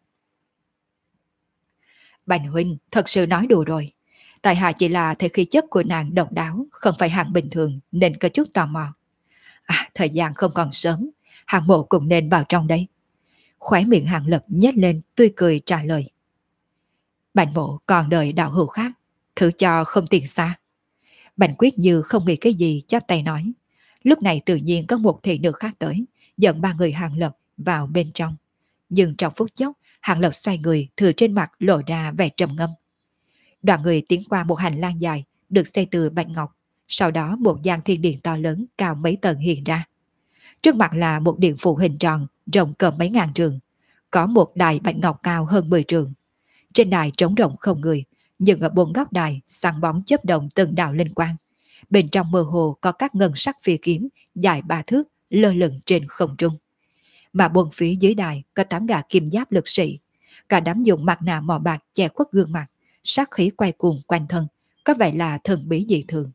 Bành huynh thật sự nói đùa rồi. Tại hạ chỉ là thấy khí chất của nàng độc đáo, không phải hạng bình thường nên có chút tò mò. À, thời gian không còn sớm, Hàng Mộ cũng nên vào trong đây. Khóe miệng Hàng Lập nhếch lên tươi cười trả lời. Bành mộ còn đợi đạo hữu khác, thử cho không tiền xa. Bành Quyết như không nghĩ cái gì chắp tay nói. Lúc này tự nhiên có một thị nữ khác tới, dẫn ba người Hàng Lập vào bên trong. Nhưng trong phút chốc, Hàng Lập xoay người thừa trên mặt lộ ra vẻ trầm ngâm. Đoàn người tiến qua một hành lang dài được xây từ bạch ngọc, sau đó một gian thiên điện to lớn cao mấy tầng hiện ra. Trước mặt là một điện phủ hình tròn rộng cỡ mấy ngàn trường, có một đài bạch ngọc cao hơn 10 trường. Trên đài trống rộng không người, nhưng ở bốn góc đài sáng bóng chớp động từng đạo linh quang. Bên trong mơ hồ có các ngân sắc phi kiếm dài 3 thước lơ lửng trên không trung. Mà bốn phía dưới đài có 8 gã kim giáp lực sĩ, cả đám dùng mặt nạ màu bạc che khuất gương mặt, sát khí quay cuồng quanh thân, có vẻ là thần bí dị thường.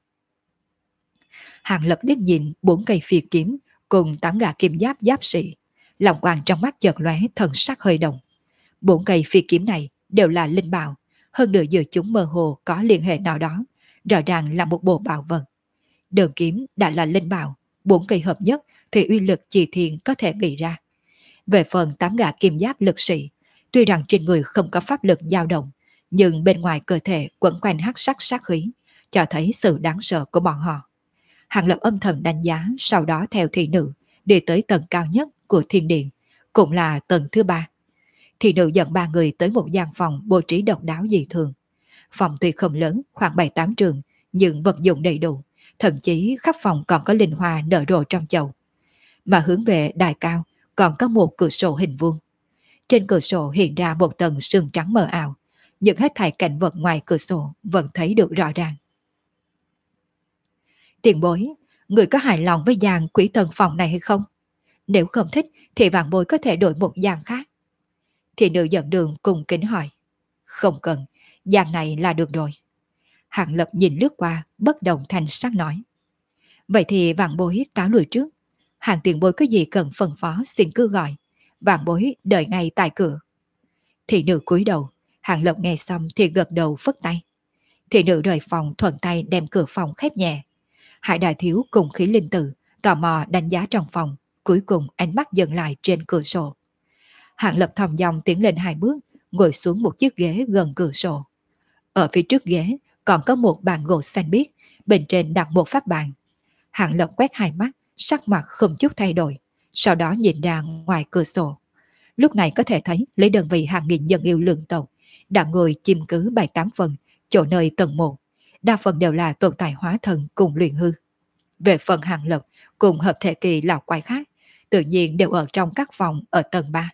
Hàng Lập liếc nhìn 4 cây phi kiếm cùng 8 gã kim giáp giáp sĩ, lòng quang trong mắt chợt lóe, thần sắc hơi động. 4 cây phi kiếm này đều là linh bảo, hơn nữa giữa chúng mơ hồ có liên hệ nào đó, rõ ràng là một bộ bảo vật. Đường kiếm đã là linh bảo, 4 cây hợp nhất thì uy lực chỉ thiên có thể nghĩ ra. Về phần 8 gã kim giáp lực sĩ, tuy rằng trên người không có pháp lực dao động, nhưng bên ngoài cơ thể quẩn quanh hắc sắc sát khí, cho thấy sự đáng sợ của bọn họ. Hàng Lập âm thầm đánh giá, sau đó theo thị nữ đi tới tầng cao nhất của thiên điện, cũng là tầng thứ 3. Thị nữ dẫn ba người tới một gian phòng bố trí độc đáo dị thường. Phòng tuy không lớn, khoảng 7-8 trường, nhưng vật dụng đầy đủ, thậm chí khắp phòng còn có linh hoa nở rộ trong chậu. Mà hướng về đài cao còn có một cửa sổ hình vuông. Trên cửa sổ hiện ra một tầng sương trắng mờ ảo, nhưng hết thảy cảnh vật ngoài cửa sổ vẫn thấy được rõ ràng. Tiền bối, người có hài lòng với dàn quỷ thần phòng này hay không? Nếu không thích thì vạn bối có thể đổi một dàn khác. Thị nữ dẫn đường cùng kính hỏi. Không cần, dàn này là được rồi. Hàng Lập nhìn lướt qua, bất động thanh sắc nói. Vậy thì vạn bối cáo lùi trước. Hàng tiền bối có gì cần phân phó xin cứ gọi. Vạn bối đợi ngay tại cửa. Thị nữ cúi đầu, Hàng Lập nghe xong thì gật đầu phất tay. Thị nữ rời phòng thuận tay đem cửa phòng khép nhẹ. Hải Đại Thiếu cùng Khí Linh Tử tò mò đánh giá trong phòng, cuối cùng ánh mắt dừng lại trên cửa sổ. Hàng Lập thong dong tiến lên 2 bước, ngồi xuống một chiếc ghế gần cửa sổ. Ở phía trước ghế còn có một bàn gỗ xanh biếc, bên trên đặt một pháp bàn. Hàng Lập quét 2 mắt, sắc mặt không chút thay đổi, sau đó nhìn ra ngoài cửa sổ. Lúc này có thể thấy lấy đơn vị hàng nghìn dân yêu lượng tộc đã ngồi chiếm cứ 7-8 phần chỗ nơi tầng 1, đa phần đều là tồn tại hóa thần cùng luyện hư. Về phần Hàng Lập cùng hợp thể kỳ lão quái khác, tự nhiên đều ở trong các phòng ở tầng 3.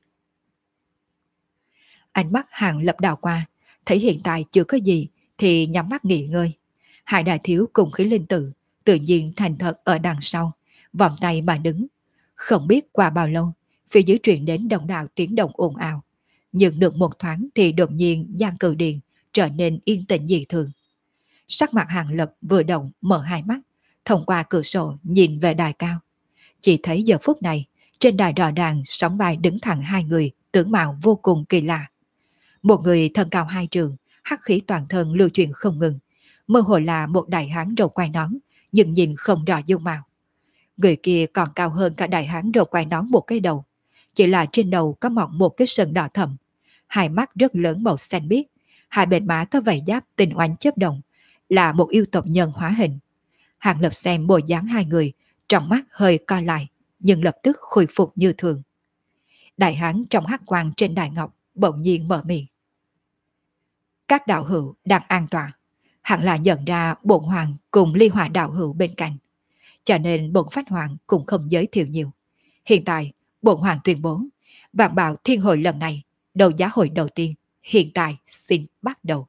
Ánh mắt Hàng Lập đảo qua, thấy hiện tại chưa có gì thì nhắm mắt nghỉ ngơi. Hải Đại Thiếu cùng Khí Linh Tử tự nhiên thành thật ở đằng sau, vòng tay mà đứng. Không biết qua bao lâu, phía dưới truyền đến đồng đạo tiếng động ồn ào. Nhưng được một thoáng thì đột nhiên gian cử điện trở nên yên tĩnh dị thường. Sắc mặt Hàng Lập vừa động mở 2 mắt, thông qua cửa sổ nhìn về đài cao. Chỉ thấy giờ phút này, trên đài rõ ràng sóng vai đứng thẳng 2 người tướng mạo vô cùng kỳ lạ. Một người thân cao 2 trượng, hắc khí toàn thân lưu chuyển không ngừng, mơ hồ là một đại hán râu quai nón, nhưng nhìn không rõ dung mạo. Người kia còn cao hơn cả đại hán râu quai nón một cái đầu, chỉ là trên đầu có mọc một cái sừng đỏ thẫm, hai mắt rất lớn màu xanh biếc, hai bên má có vảy giáp tinh oanh chớp động, là một yêu tộc nhân hóa hình. Hàng Lập xem bộ dáng 2 người, trong mắt hơi co lại, nhưng lập tức khôi phục như thường. Đại hán trong hắc quang trên đài ngọc bỗng nhiên mở miệng. Các đạo hữu đang an toàn, hẳn là nhận ra bổn hoàng cùng ly hỏa đạo hữu bên cạnh, cho nên bổn phách hoàng cũng không giới thiệu nhiều. Hiện tại bổn hoàng tuyên bố, vạn bảo thiên hội lần này đấu giá hội đầu tiên hiện tại xin bắt đầu.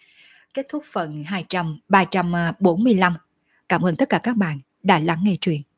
Kết thúc phần 200-345. Cảm ơn tất cả các bạn đã lắng nghe truyện.